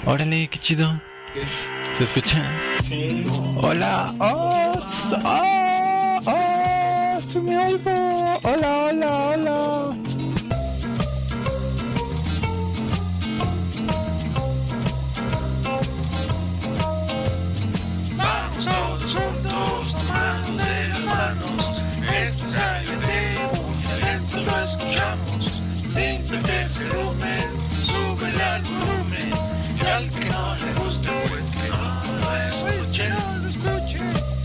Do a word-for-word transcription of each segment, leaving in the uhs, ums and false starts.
Órale, qué chido. ¿Se escucha? Sí. Hola. Oh, oh, oh, se me oigo. Hola, hola, hola. Vamos todos juntos, tomados de las manos. Esto es A L T, muy atento lo escuchamos. Límpiate el volumen, sube el volumen. Y al que no le guste, pues que no lo escuche. No lo escuche.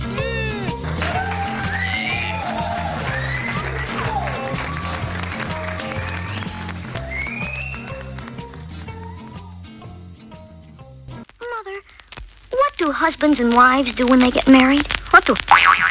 Mother, what do husbands and wives do when they get married? What do...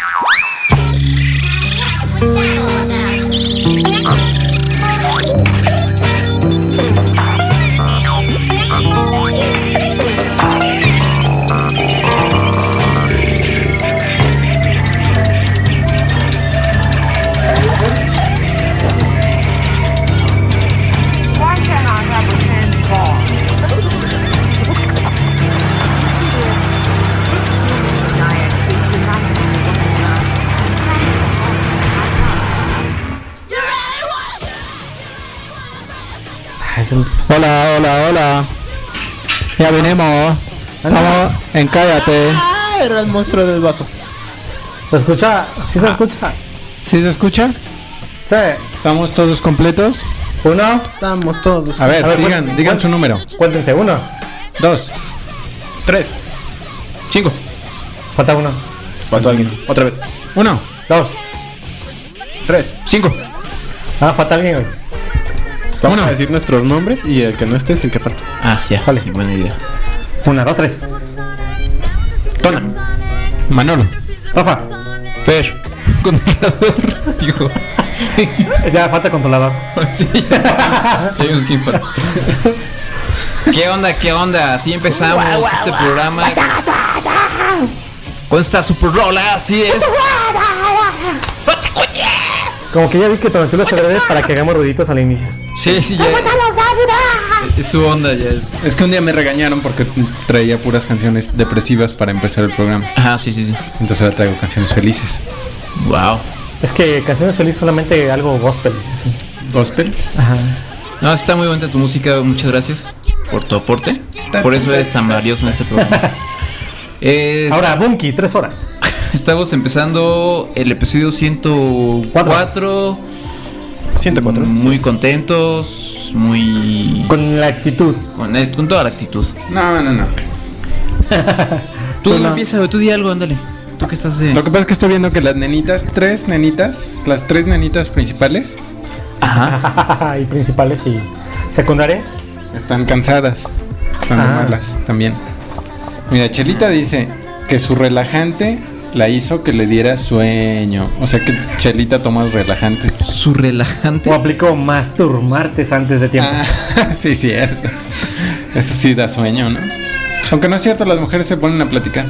Hola, hola, hola. Ya venimos. Estamos en Cállate. Ah, era el monstruo del vaso. ¿Se escucha? ¿Sí se escucha? ¿Sí se escucha? Sí. ¿Estamos todos completos? Uno. Estamos todos. A ver, A ver, digan, pues, digan ¿cuál? su número. Cuéntense. Uno. Dos. Tres. Cinco. Falta uno. Faltó alguien. Otra vez. Uno. Dos. Tres. Cinco. Ah, falta alguien hoy. Vamos Uno. a decir nuestros nombres y el que no esté es el que falta. Ah, ya. Vale. Sí, buena idea. Una, dos, tres. Tona. Manolo. Rafa. Fer. Controlador. Digo. Ya falta controlador. Sí, ya. Ya vimos quién falta. ¿Qué onda? ¿Qué onda? Así empezamos este programa con esta super rola, así es. Como que ya vi que te metió la breve para que hagamos ruiditos al inicio. Sí, sí, ya. Es su onda, ya es. Es que un día me regañaron porque traía puras canciones depresivas para empezar el programa. Ajá, sí, sí, sí. Entonces ahora traigo canciones felices. Wow. Es que canciones feliz solamente algo gospel. Así. ¿Gospel? Ajá. No, está muy buena tu música, muchas gracias por tu aporte. Por eso eres tan valioso en este programa. Eh, Ahora, Bunky, tres horas. Estamos empezando el episodio ciento cuatro. ciento cuatro. Muy contentos, muy... Con la actitud. Con, el- con toda la actitud. No, no, no. Tú Pues no. empieza, güey, tú di algo, ándale. Tú que estás de... Lo que pasa es que estoy viendo que las nenitas, tres nenitas, las tres nenitas principales, Ajá. Y principales y secundarias. están cansadas. Están de Ah. malas también. Mira, Chelita dice que su relajante la hizo que le diera sueño. O sea que Chelita toma relajantes. Su relajante. O aplico masturmartes antes de tiempo. Ah, sí, cierto. Eso sí da sueño, ¿no? Aunque no es cierto, las mujeres se ponen a platicar.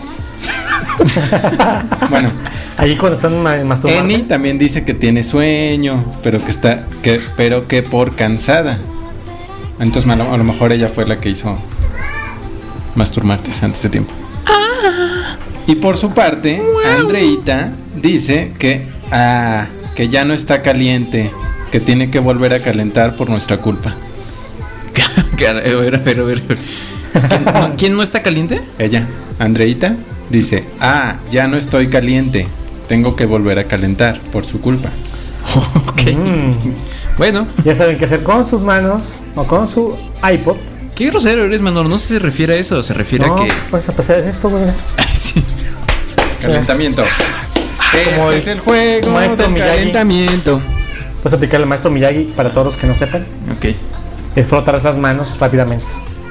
Bueno, Allí cuando están ma- masturbantes. Eni también dice que tiene sueño, pero que está, que, pero que por cansada. Entonces a lo, a lo mejor ella fue la que hizo masturmartes antes de tiempo. Y por su parte, Andreita dice que ah, que ya no está caliente, que tiene que volver a calentar por nuestra culpa. A ver, a ver, a ver, a ver. ¿Quién no, quién no está caliente? Ella, Andreita, dice, ah, ya no estoy caliente, tengo que volver a calentar por su culpa. Ok. Mm. Bueno, Ya saben qué hacer con sus manos o con su iPod. qué grosero eres, Manolo. No sé si se refiere a eso o se refiere No, a que... pues a pasar es esto, güey. Ay, sí. Calentamiento. Como Este el- es el juego maestro del Miyagi. calentamiento. Vas a aplicar el maestro Miyagi para todos los que no sepan. Ok. Es frotar las manos rápidamente.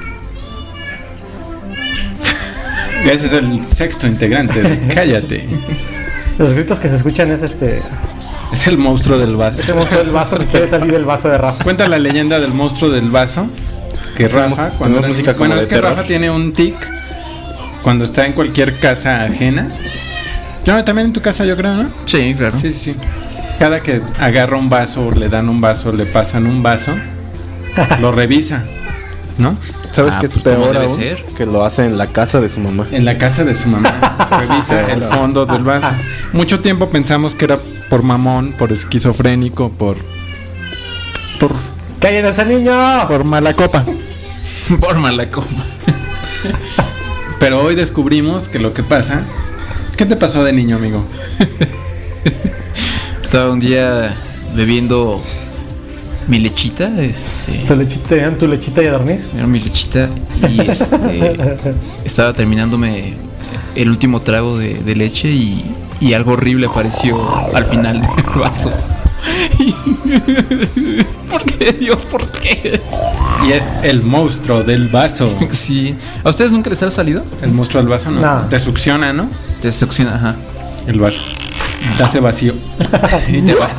Ese es el sexto integrante de Cállate. Los gritos que se escuchan es este. Es el monstruo del vaso. Ese monstruo del vaso que quiere salir del vaso de Rafa. Cuenta la leyenda del monstruo del vaso. Que Rafa, Tenemos- cuando tenemos era música niño- como bueno, de es que terror. Rafa tiene un tic cuando está en cualquier casa ajena. No, también en tu casa, yo creo, ¿no? Sí, claro. Sí, sí, sí. Cada que agarra un vaso, o le dan un vaso, le pasan un vaso, lo revisa, ¿no? ¿Sabes Ah, qué es pues, ¿cómo peor debe aún? ser? Que lo hace en la casa de su mamá. En la casa de su mamá se revisa el fondo del vaso. Mucho tiempo pensamos que era por mamón, por esquizofrénico, por por ¡Callen a ese niño! por mala copa. Por mala copa. Pero hoy descubrimos que lo que pasa. ¿Qué te pasó de niño, amigo? Estaba un día bebiendo mi lechita, este, Tu lechita, ¿te dan tu lechita y a dormir? era mi lechita y este, estaba terminándome el último trago de, de leche y, y algo horrible apareció al final del vaso. ¿Por qué, Dios? ¿Por qué? Y es el monstruo del vaso. Sí. ¿A ustedes nunca les ha salido? El monstruo del vaso, ¿no? No. Te succiona, ¿no? Te succiona, ajá. El vaso. Te hace vacío. Y te vas.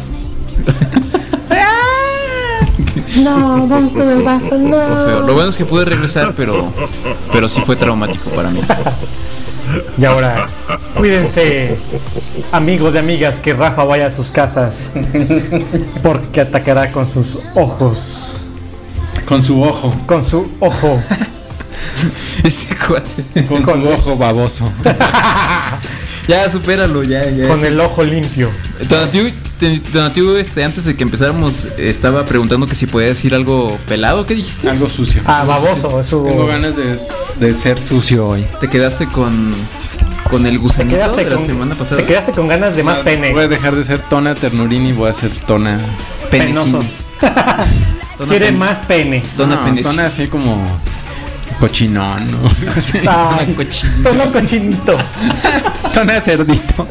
No, monstruo del vaso, Fue feo. Lo bueno es que pude regresar, pero, pero sí fue traumático para mí. Y ahora, cuídense, amigos y amigas, que Rafa vaya a sus casas. Porque atacará con sus ojos. Con su ojo. Con su ojo. Ese cuate. Con su ojo baboso. Ya, supéralo, ya, ya. Con el ojo limpio. Donatiu, te- Donatiu, este, antes de que empezáramos, estaba preguntando que si podía decir algo pelado. ¿Qué dijiste? Algo sucio. Ah, baboso, es su... Tengo ganas de, de ser sucio hoy. Te quedaste con, con el Te gusanito quedaste, de la con, semana pasada. te quedaste con ganas de más pene. Voy a dejar de ser Tona Ternurini y voy a ser Tona. Penoso. Dona Quiere Pen- más pene. Dona No, Penesi. Tona así como cochinón, ¿no? Así. Ay, cochinito. tono cochinito. Tona cerdito.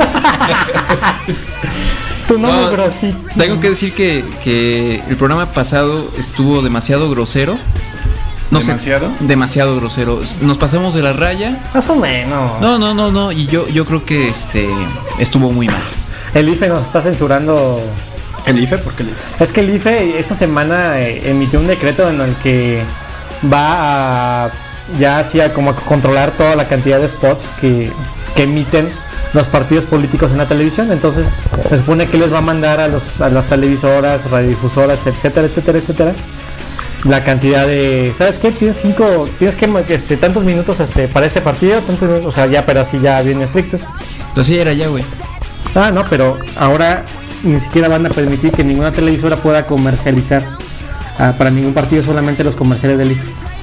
Tu nombre No, grosito. Tengo que decir que, que el programa pasado estuvo demasiado grosero. No sé, ¿Demasiado? demasiado grosero. Nos pasamos de la raya. Más o menos. No, no, no, no. Y yo, yo creo que este estuvo muy mal. El I F E nos está censurando. ¿El I F E? ¿Por qué el I F Es que el I F E esta semana eh, emitió un decreto en el que va a ya así a como a controlar toda la cantidad de spots que, que emiten los partidos políticos en la televisión. Entonces se supone que les va a mandar a, los, a las televisoras, radiodifusoras, etcétera, etcétera, etcétera, la cantidad de, ¿sabes qué? Tienes cinco, tienes que este, tantos minutos este, para este partido, tantos minutos, o sea, ya, pero así ya bien estrictos. Pues sí, era ya, güey. Ah, no, pero ahora ni siquiera van a permitir que ninguna televisora pueda comercializar ah, para ningún partido, solamente los comerciales del I F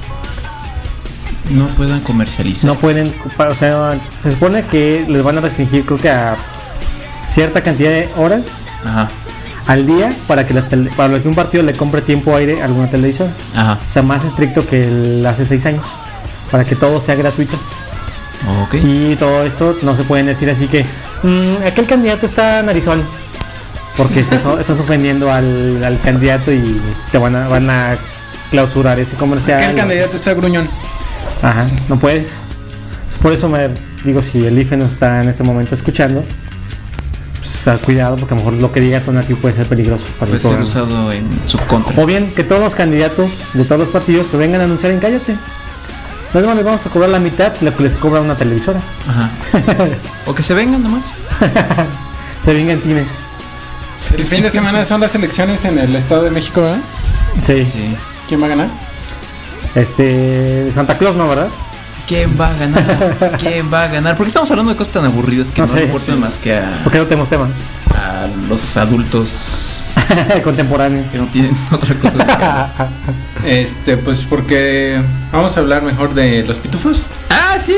E. No puedan comercializar. No pueden, o sea, se supone que les van a restringir, creo que a cierta cantidad de horas Ajá, al día para que las tele- para que un partido le compre tiempo aire a alguna televisora. ajá. O sea, más estricto que el hace seis años, para que todo sea gratuito. Ok. Y todo esto no se pueden decir así que "Mm, aquel candidato está narizón", porque se so- estás ofendiendo al, al candidato y te van a, van a clausurar ese comercial. Aquel candidato está gruñón. Ajá, no puedes. Pues por eso me digo, si el I F E nos está en este momento escuchando, pues ah, cuidado, porque a lo mejor lo que diga Tonati puede ser peligroso para Puede el ser programa. usado en su contra. O bien que todos los candidatos de todos los partidos se vengan a anunciar en Cállate. No, no, les vamos a cobrar la mitad de lo que les cobra una televisora. Ajá. O que se vengan nomás. Se vengan tines. El fin de semana son las elecciones en el Estado de México, ¿verdad? Sí. Sí. ¿Quién va a ganar? Este. Santa Claus, ¿no, verdad? ¿Quién va a ganar? ¿Quién va a ganar? Porque estamos hablando de cosas tan aburridas que No no, sé. importan más que a, Porque no tenemos tema. a los adultos Contemporáneos. que no tienen otra cosa de que hablar. Este, pues porque vamos a hablar mejor de los pitufos. ¡Ah, sí!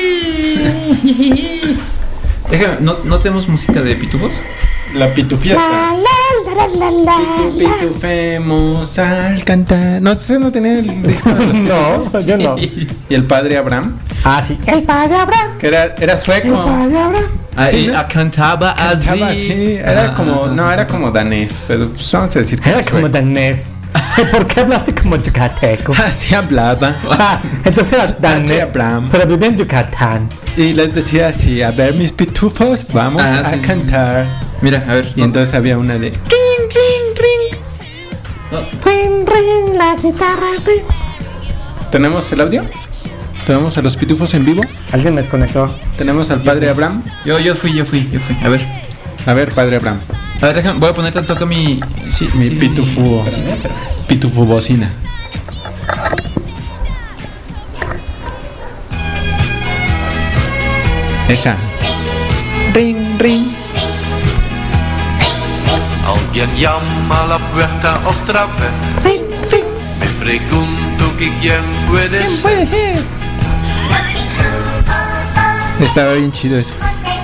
Déjame, ¿no, ¿no tenemos música de pitufos? La pitufiesta. Pitu, pitufemos al cantar. No sé, no tenía el disco de los No, pitufos. yo no. Y el padre Abraham, Ah, sí. El padre Abraham. que era, era sueco. El padre Abraham. Ah, Sí, y ¿no? ah, cantaba así. Cantaba así, era Ah, como, ah, no, ah. era como danés, pero pues vamos a decir que Era era como sueco. danés. ¿Por qué hablaste como yucateco? Así hablaba. Ah, entonces era danés, Abraham. pero vivía en Yucatán. Y les decía así, a ver mis pitufos, vamos Ah, a sí, sí, cantar. Mira, a ver. Y entonces había una de... Rin, rin, la guitarra, rin. ¿Tenemos el audio? ¿Tenemos a los pitufos en vivo? Alguien me desconectó. ¿Tenemos al padre Abraham? Yo, yo fui, yo fui, yo fui. A ver. A ver, padre Abraham. A ver, déjame, voy a poner tanto acá mi. Sí, Mi sí, pitufo. sí. Pitufo bocina. Esa. Ring, ring. Alguien llama a la puerta otra vez. Me pregunto que quién puede ser. Puede ser. Estaba bien chido eso.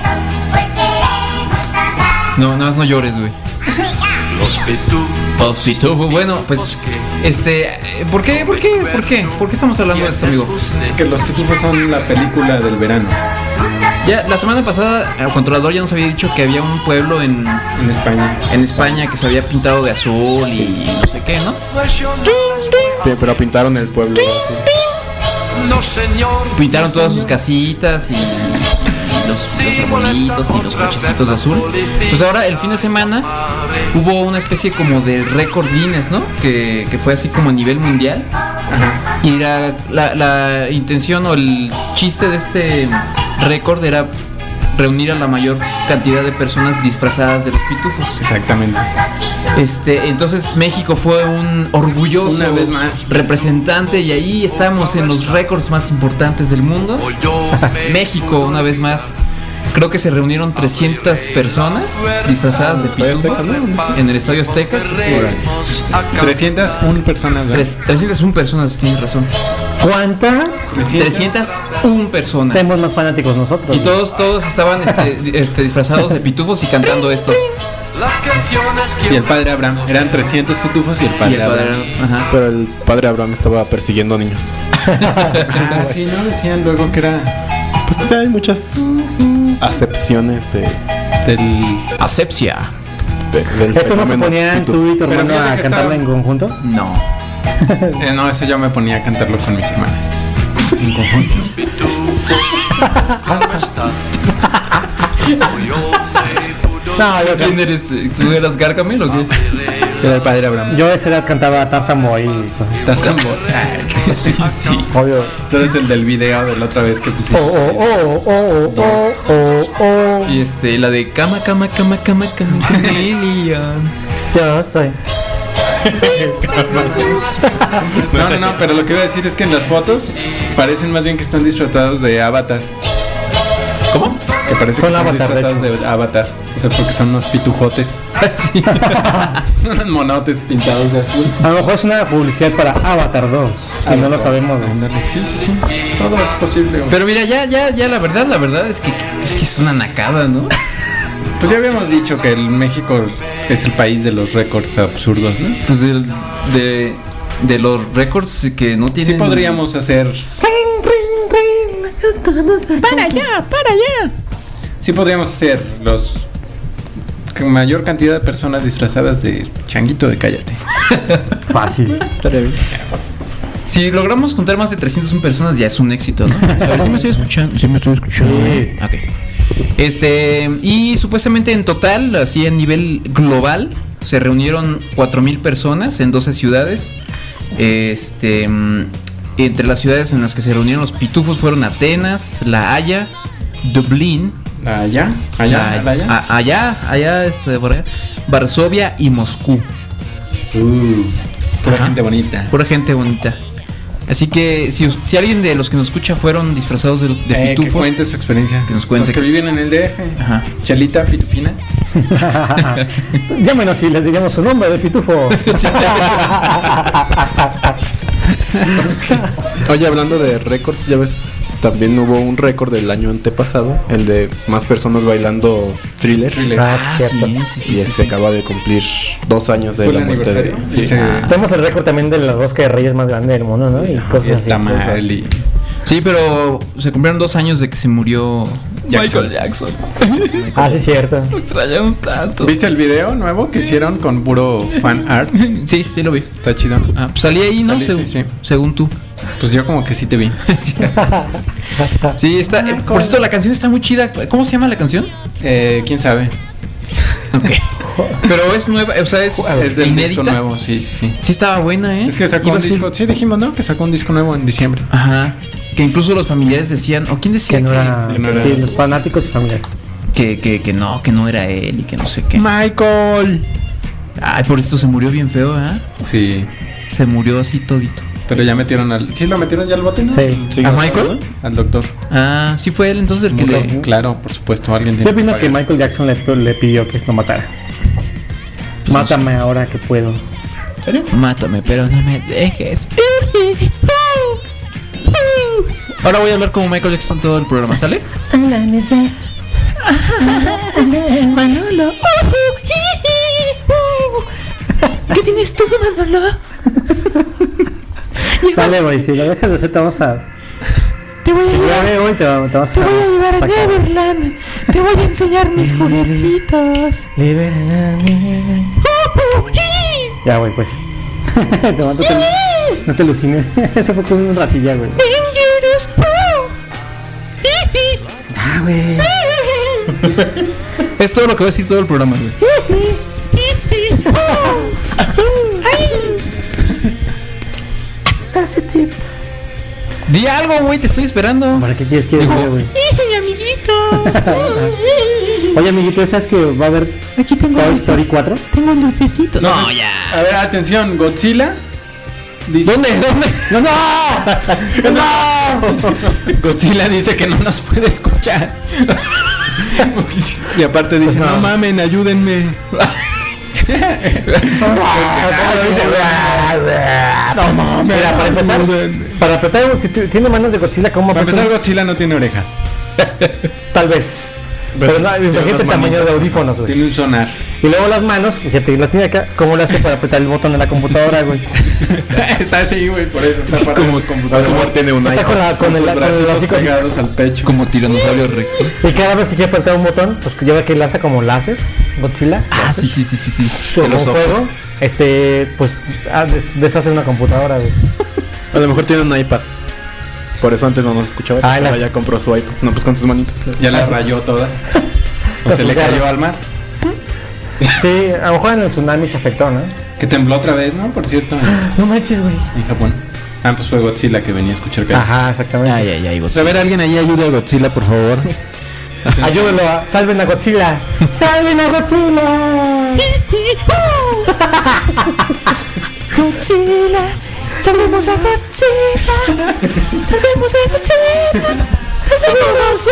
No, nada más no llores, güey. Los pitufos. Los pitufos, bueno, pues, este, eh, ¿por qué, por qué, por qué, por qué estamos hablando de esto, amigo? Que los pitufos son la película del verano Ya, la semana pasada, el controlador ya nos había dicho que había un pueblo en, en España. en España que se había pintado de azul y no sé qué, ¿no? Sí, pero pintaron el pueblo así. No, señor. Pintaron todas sus casitas y, y los, los arbolitos y los cochecitos de azul. Pues ahora, el fin de semana, hubo una especie como de récord Guinness, ¿no? Que, que fue así como a nivel mundial. Y la, la, la intención o el chiste de este récord era reunir a la mayor cantidad de personas disfrazadas de los pitufos. Exactamente. Este, entonces México fue un orgulloso Una vez más. representante y ahí estamos en los récords más importantes del mundo. México, una vez más, creo que se reunieron trescientas personas disfrazadas de pitufos en el Estadio Azteca. trescientas una personas, ¿verdad? Tres- trescientas una personas, tienes razón. ¿Cuántas? trescientas una personas. Tenemos más fanáticos nosotros. Y todos, todos estaban este, este, disfrazados de pitufos y cantando esto. Las canciones que Y el padre Abraham. Eran trescientos pitufos y el Y padre el padre, Abraham. ajá. Pero el padre Abraham estaba persiguiendo niños. Ah, sí, ¿no? Decían luego que era Pues sí, hay muchas acepciones de, del... Asepsia. de- del ¿Esto no se fenómeno ponían pitufo. tú y tu Pero hermano fíjate a que cantarla estaba- en conjunto? No. Eh, no, eso yo me ponía a cantarlo con mis hermanas. En conjunto. ¿cómo están? No, yo, ¿Quién eres? ¿Tú eras Gargamel o qué? Era el padre Abraham. yo ese era cantaba Tarzan Boy y cosas Tarzan Boy. Sí. así. Obvio. Tú eres el del video de la otra vez que Oh, pusimos. oh, oh, oh, oh, oh, oh, oh. Y este, la de cama, cama, cama, cama, cama, chameleon. Yo soy. No, no, no, pero lo que iba a decir es que en las fotos parecen más bien que están disfrazados de Avatar. ¿Cómo? Que parece Son que están Avatar, de disfrazados de, Avatar. O sea, porque son unos pitujotes. Sí. Son unos monotes pintados de azul. A lo mejor es una publicidad para Avatar dos. Y no lo sabemos. ¿no? Ándale, sí, sí, sí. Todo es posible. güey. Pero mira, ya, ya, ya, la verdad, la verdad es que es que es una nacada, ¿no? Pues ya habíamos dicho que el México es el país de los récords absurdos, ¿no? Pues del- de, de los récords que no tienen. Sí podríamos hacer. Para allá, para allá. Sí podríamos hacer los. Con mayor cantidad de personas disfrazadas de changuito de cállate. Fácil. Si logramos contar más de trescientas una personas, ya es un éxito, ¿no? A ver si me estoy escuchando. Sí, me estoy escuchando. Sí. Ok. Este, y supuestamente en total, así a nivel global, se reunieron cuatro mil personas en doce ciudades. Este, mm, entre las ciudades en las que se reunieron los pitufos fueron Atenas, La Haya, Dublín, Allá, allá, La- allá. a- allá, allá, este, por allá, Varsovia y Moscú. Uh, pura Ajá. gente bonita. Pura gente bonita. Así que si, us- si alguien de los que nos escucha fueron disfrazados de, de Eh, que pitufos, cuente su experiencia. Que nos cuente. Los que viven en el D F. Ajá. Chelita Pitufina. Llámenos y les diremos su nombre de pitufo. Oye, hablando de récords, ya ves, también hubo un récord del año antepasado, el de más personas bailando Thriller. Thriller. Ah, sí, Ah, cierto. sí, sí, sí, Y sí, este sí. acaba de cumplir dos años de Fue la el muerte de. aniversario. Sí. Y se- Ah. Tenemos el récord también de la rosca de reyes más grande del mundo, ¿no? Y y cosas el así. tamal y- Sí, pero se cumplieron dos años de que se murió Jackson. Michael Jackson. Ah, sí, cierto. Lo extrañamos tanto. ¿Viste el video nuevo que hicieron con puro fan art? Sí, sí lo vi. Está chido. Ah, pues salí ahí, ¿no? Saliste, Según, sí. según tú. Pues yo como que sí te vi. Sí, Sí, está. eh, por cierto, la canción está muy chida. ¿Cómo se llama la canción? Eh, ¿Quién sabe? Ok. Pero es nueva, o sea, es, Es del inédita. disco nuevo, sí, sí, sí. Sí estaba buena, ¿eh? Es que sacó Iba un a ser- disco, sí dijimos, ¿no? Que sacó un disco nuevo en diciembre. Ajá. Que incluso los familiares decían, o quién decía Que no era. que no era Sí, eso. los fanáticos y familiares. que, que, que no, que no era él y que no sé qué. Michael. Ay, por esto se murió bien feo, ¿eh? Sí. Se murió así todito. Pero ya metieron al... ¿Sí lo metieron ya al bote, no? Sí. Sí, ¿A ¿no? Michael? Al doctor. Ah, sí fue él entonces el que le... Claro, por supuesto, alguien Yo tiene opino que pagar. Michael Jackson le, le pidió que lo matara. Pues Mátame ahora que puedo. ¿En serio? Mátame, pero no me dejes. Ahora voy a hablar como Michael Jackson todo el programa, ¿sale? Manolo. ¿Qué tienes tú, Manolo? Sale, güey, si lo dejas de hacer te vamos a... Te voy a Si llevar, llueve hoy te, va- te vas te voy a llevar a sacar. Neverland. Te voy a enseñar mis juguetitos. Libérame. Ya, güey, pues. te no, te, no te alucines. Eso fue como un ratilla, güey. Ah, güey. Es todo lo que voy a decir todo el programa, güey. Di algo, güey, te estoy esperando. ¿Para qué quieres que Digo, diga, güey? amiguito. Oye, amiguito, ¿sabes que va a haber Aquí tengo Toy dulces. Story cuatro? Tengo un dulcecito. No, No, sé. ya. A ver, atención, Godzilla. Dice, ¿Dónde? ¿Dónde? ¡No, no! ¡No! Godzilla dice que no nos puede escuchar. Y aparte dice, Pues no. no mamen, ayúdenme. No mames. Mira, para empezar, para apretar, si t- tiene manos de Godzilla, ¿cómo Para aprieta? empezar, Godzilla no tiene orejas. Tal vez. Pero no, imagínate el tamaño de audífonos, güey. Tiene un sonar. Y luego las manos, fíjate, la tiene acá. ¿Cómo le hace para apretar el botón de la computadora, güey? Está así, güey, por eso está para Como su computadora. como tiene un Está iPad. con, la, con, Con el, sus con el bracitos hocico así. pegados al pecho. Como tiranosaurio Rex. Y cada vez que quiere apretar un botón, pues ya ve que lanza como láser, Godzilla. Ah, sí, sí, sí, sí, sí. De Como los un ojos. juego, este, pues ah, des- deshace una computadora, güey. A lo mejor tiene un iPad. Por eso antes no nos escuchaba. Ah, Ahora las- ya compró su iPad. No, pues con sus manitos. Ya la rayó toda. O se le cayó al mar. Sí, a lo mejor en el tsunami se afectó, ¿no? Que tembló otra vez, ¿no? Por cierto, en, No manches, güey. en Japón. Ah, pues fue Godzilla que venía a escuchar que. Ajá, exactamente. Ay, ay, ay, A Godzilla. ver, alguien ahí ayude a Godzilla, por favor. Ayúdenlo, a- salven a Godzilla. ¡Salven a Godzilla! Godzilla, salvemos a Godzilla. Salvemos a Godzilla. Salvemos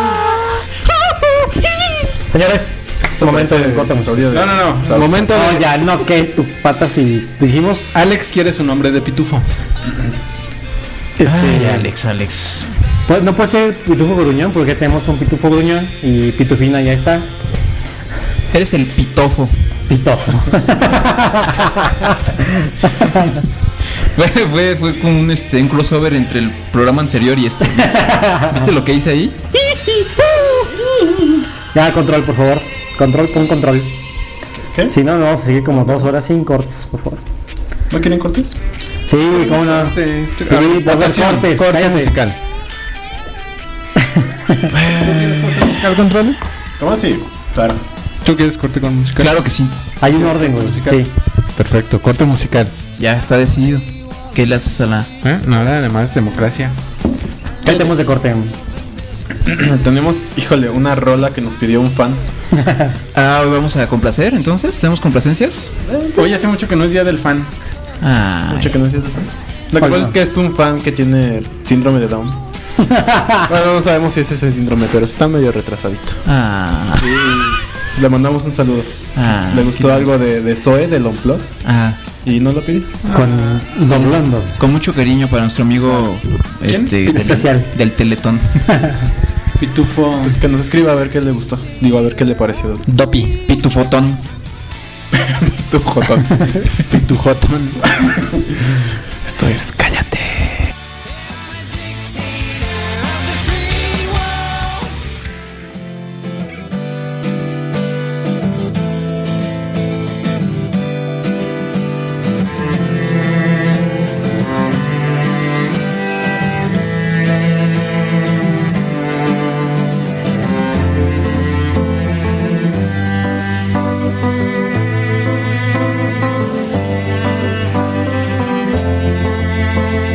a... Señores, este momento de corte musical. No, no, no. Momento No, de. ya, no, que tu patas y dijimos. Alex quiere su nombre de pitufo. Este, Ay, Alex, Alex. Pues no puede ser pitufo gruñón porque tenemos un pitufo gruñón y pitufina ya está. Eres el pitofo. Pitofo. Fue, fue, fue como un, este, un crossover entre el programa anterior y este. ¿Viste, ¿Viste lo que hice ahí? Ya, control, por favor. Control, pon control. ¿Qué? Si no, no vamos a seguir como dos horas sin cortes, por favor. ¿No quieren cortes? Sí, cómo no. Este, este- Sí, a ver, va a haber votación, cortes, corte cállate. musical. ¿Al control? ¿Cómo así? Claro. ¿Tú quieres corte con musical? Claro que sí. Hay un orden, güey. musical? Sí. Perfecto, corte musical. Ya está decidido. ¿Qué le haces a la...? ¿Eh? No, además democracia. ¿Qué tenemos de corte? Tenemos, híjole, una rola que nos pidió un fan. Ah, hoy vamos a complacer, entonces. ¿Tenemos complacencias? Oye, hace mucho que no es día del fan. Ah, Mucho que no es ese fan. Lo que ¿Cuál pasa no? es que es un fan que tiene síndrome de Down. Bueno, no sabemos si es ese síndrome, pero está medio retrasadito. ah, Le mandamos un saludo. ah, Le gustó algo de, de Zoe, del Unplugged, ah. y nos lo pidió. Con Don London. Con mucho cariño para nuestro amigo este, del, Especial. del Teletón. Pitufo. Pues que nos escriba a ver qué le gustó. Digo, a ver qué le pareció. Dopi, Pitufotón. Tu jotón. Pitujotón. Esto es Cállate. Thank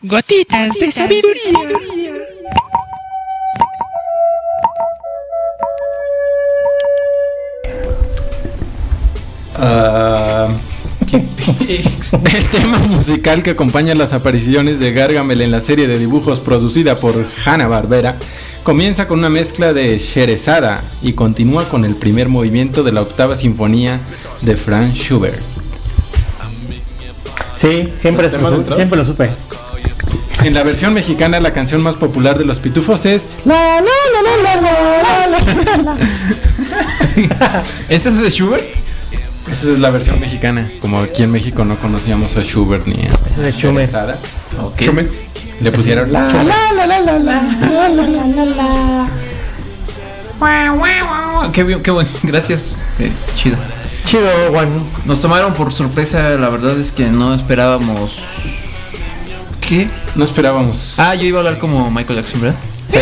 Gotitas de sabiduría. Ah, el tema musical que acompaña las apariciones de Gargamel en la serie de dibujos producida por Hanna-Barbera comienza con una mezcla de Sherezada y continúa con el primer movimiento de la octava sinfonía de Franz Schubert. Sí, siempre, ¿El tema lo, del trap? siempre lo supe. En la versión mexicana, la canción más popular de los Pitufos es La, la, la, la, la, la, la, la. ¿Ese es de Schubert? Esa es la versión mexicana. Como aquí en México no conocíamos a Schubert ni a Ese es de Chume. Sherezada. Ok. Schubert. Le pusieron La, la, la, la, la, la, la, la, la, la. Qué, bien, qué bueno, gracias. Eh, chido. Chido, Juan. Nos tomaron por sorpresa, la verdad es que no esperábamos. ¿Qué? No esperábamos. Ah, yo iba a hablar como Michael Jackson, ¿verdad? Sí.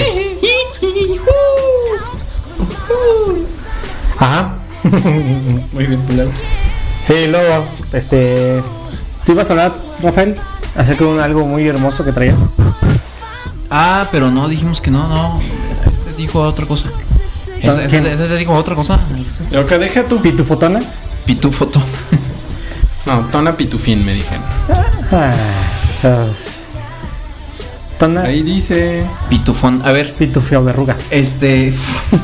Ajá. Muy bien, Pilar. Sí, luego, este. ¿Tú ibas a hablar, Rafael? Acerca de un- algo muy hermoso que traías. Ah, pero no, dijimos que no, no. Este dijo otra cosa. Ese, ¿Quién? ese- ese dijo otra cosa. Lo que deja tu ¿Pitufotona? Pitufoto. No, Tona Pitufín me dijeron. Ah, ah. Tona, Ahí dice. Pitufón. A ver, pitufio verruga. este.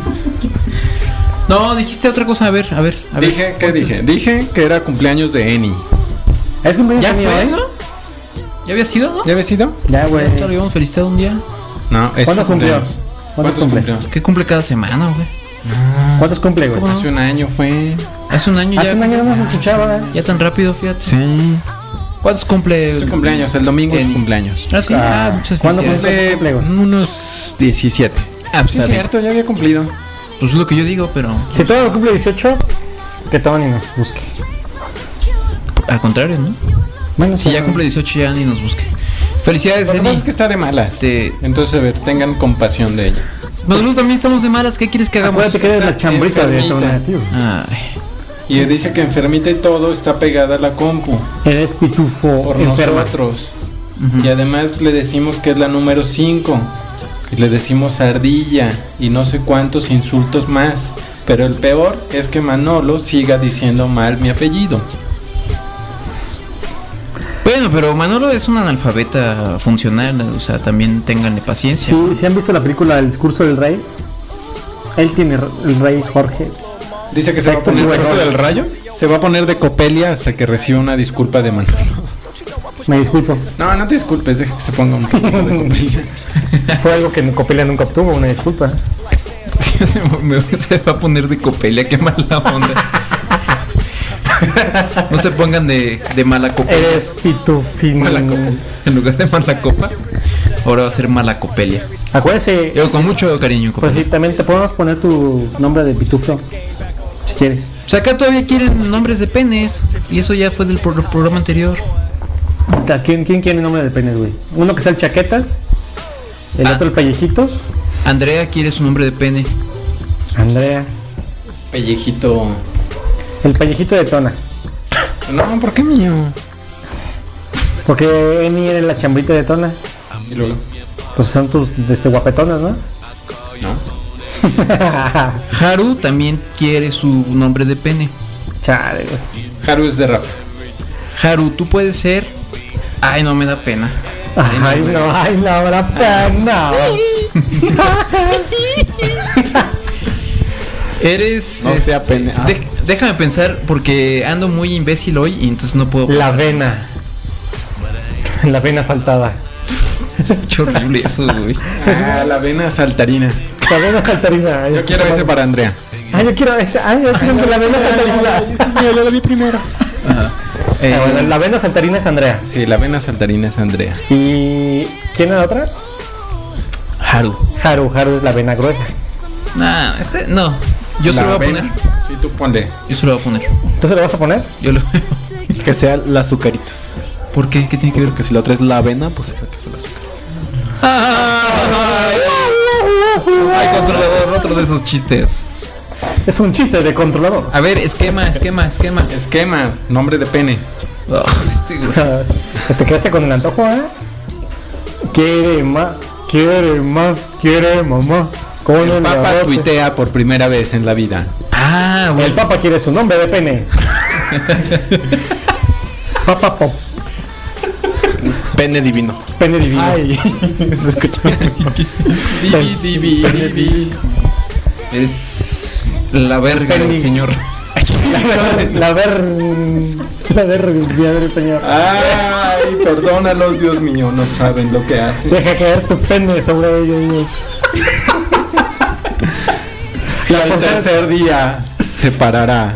No, dijiste otra cosa. A ver, a ver. A ver. Dije, ¿qué dije? Dije que era cumpleaños de Eni. ¿Es cumpleaños ¿Ya mío, fue, eh? no? ¿Ya había sido, no? ¿Ya había sido? Ya, güey. ¿Ya te lo habíamos felicitado un día? No, es ¿Cuándo su cumplió? cumpleaños. ¿Cuántos ¿Cuántos cumple? cumplió? ¿Qué cumple cada semana, güey? ¿Cuántos cumple, güey? ¿Cómo no? Hace un año fue. Hace un año Hace ya. un año no se escuchaba. Ya tan rápido, fíjate. Sí. ¿Cuántos cumple? Su cumpleaños, el domingo es su Eni? cumpleaños. Ah, sí. Ah, Ah, muchas ¿cuándo felicidades. cumple? Cumple güey? unos diecisiete. Ah, pues Sí, está es bien. cierto, ya había cumplido. Pues es lo que yo digo, pero Si todo lo cumple dieciocho, que todo ni nos busque. al contrario, ¿no? Bueno, Si ya cumple dieciocho, ya ni nos busque. Felicidades, Lo que pasa Eni. es que está de malas. Te- Entonces, a ver, tengan compasión de ella. Nosotros también estamos de malas. ¿Qué quieres que hagamos? Acuérdate que eres la chambrita de Enfermita. esta negativo. Ay, Y dice que enfermita y todo está pegada a la compu. Eres pitufo Por enfermo. nosotros. ujú. Y además le decimos que es la número cinco. Y le decimos ardilla. Y no sé cuántos insultos más. Pero el peor es que Manolo siga diciendo mal mi apellido. Bueno, pero Manolo es un analfabeta funcional. O sea, también ténganle paciencia. Sí, si han visto la película El discurso del rey, él tiene r- el rey Jorge. Dice que se va a Sexto poner número. del rayo. Se va a poner de copelia hasta que reciba una disculpa de Manolo. Me disculpo. No, no te disculpes, deja que se ponga un poquito de copelia. Fue algo que Copelia nunca obtuvo, una disculpa. se, me- se va a poner de copelia. Qué mala onda. No se pongan de, de mala copa. Eres pitufín. Mala copa. En lugar de mala copa, ahora va a ser mala copelia. Acuérdense, Yo con mucho cariño. pues sí, Copelia. también te podemos poner tu nombre de pitufo, si quieres. Pues acá todavía quieren nombres de penes. Y eso ya fue del pro- programa anterior. ¿A ¿Quién, quién quiere el nombre del pene, güey? Uno que sea el Chaquetas, el Ah. otro el Pellejitos, Andrea quiere su nombre de pene. Andrea, Pellejito. el Pellejito de Tona. No, ¿por qué mío? Porque Eni era la chambrita de Tona. Y luego. Pues son tus este, guapetonas, ¿no? No. Haru también quiere su nombre de pene. Chale, güey. Haru es de Rafa. Haru, tú puedes ser. Ay, no me da pena. Ay, no, ay, no, habrá pena. Eres. No es- sea pene. Ah. de- déjame pensar porque ando muy imbécil hoy y entonces no puedo. La vena. La vena saltada. Qué horrible eso, güey. Ah, la vena saltarina. La vena saltarina. Yo quiero ese para Andrea. Ah, yo quiero ese. Ah, yo quiero la vena saltarina. Ese es mío, yo lo vi primero. Ajá. Eh, Ah, bueno, la vena saltarina es Andrea. Sí, la vena saltarina es Andrea. ¿Y quién es la otra? Haru. Haru. Haru es la vena gruesa. Nah, ese, no. Yo se La lo voy a vena. poner. Sí, tú ponle. Yo se lo voy a poner. ¿Tú se lo vas a poner? Yo lo. Que sea las azucaritas. ¿Por qué? ¿Qué tiene que ver? Porque si la otra es la avena, pues esa que sea la azúcar. Ay, controlador, otro de esos chistes. Es un chiste de controlador. A ver, esquema, esquema, esquema. Esquema, nombre de pene. Oh, este güey. ¿Te quedaste con el antojo, eh? Quiere más, quiere más, quiere mamá. Con El el Papa arroz. tuitea por primera vez en la vida. Ah, El bueno. Papa quiere su nombre de pene. Papa Pop. Pene divino. Pene divino. Se escucha. Divi, divi, divi. Es la verga del Penny. señor. La ver, la ver, la ver, día del Señor. Ay, perdónalos, Dios mío, no saben lo que hacen. Deja caer tu pene sobre ellos. Y al tercer día se parará.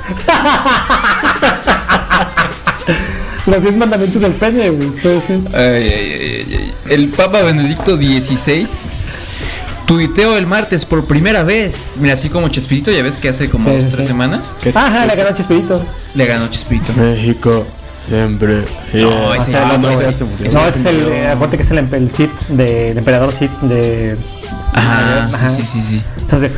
Los diez mandamientos del pene, güey. Puede ser. Ay, ay, ay, ay, ay. El Papa Benedicto dieciséis tuiteó el martes por primera vez. Mira, así como Chespirito, ya ves que hace como Sí, dos o sí, tres sí. semanas Ajá, le ganó Chespirito. le ganó Chespirito. México siempre. No, ese O sea, no, el no, otro, ese- sí. ese No, es ese es el- el, eh, acuérdate que es el, empe- el Sith, de, el emperador Sith de. Ajá, Ajá. sí, sí, sí, sí. Entonces,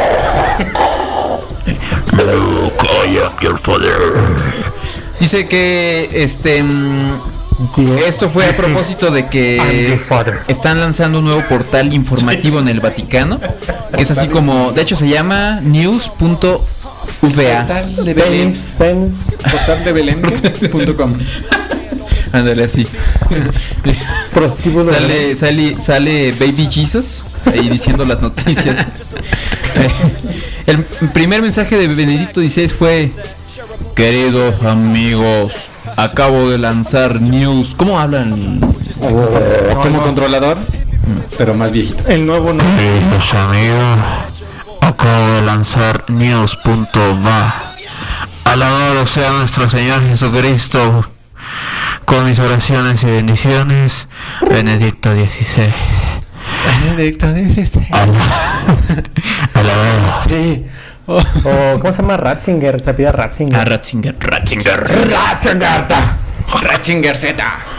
Dice que este mm, digo, esto fue a this is- propósito de I'm que your father. están lanzando un nuevo portal informativo en el Vaticano, que es así como, de hecho se llama news punto v a. Portal de Belén. Pens, pens. Portal de Belén punto com. Ándale así. Prostíbulo de Sale, sale, sale Baby Jesus ahí diciendo las noticias. Eh, El primer mensaje de Benedicto dieciséis fue: queridos amigos, acabo de lanzar news. ¿Cómo hablan? Como controlador, pero más viejito. El nuevo no. Queridos amigos, acabo de lanzar news punto va. Alabado sea nuestro Señor Jesucristo. Con mis oraciones y bendiciones, Benedicto dieciséis. Benedicto dieciséis. Alabado. Sí. Oh. O, ¿cómo se llama? Ratzinger, se pide Ratzinger. Ah, Ratzinger. Ratzinger. Ratzinger. Ratzinger Z.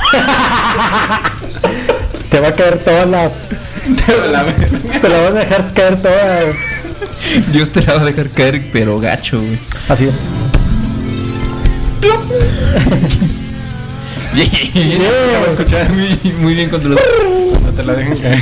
Te va a caer toda la. La verga. Te la vas a dejar caer toda. Dios te la va a dejar caer, pero gacho, güey. Así. Bien. Acabo de escuchar. Muy, muy bien controlado. No te la dejen caer.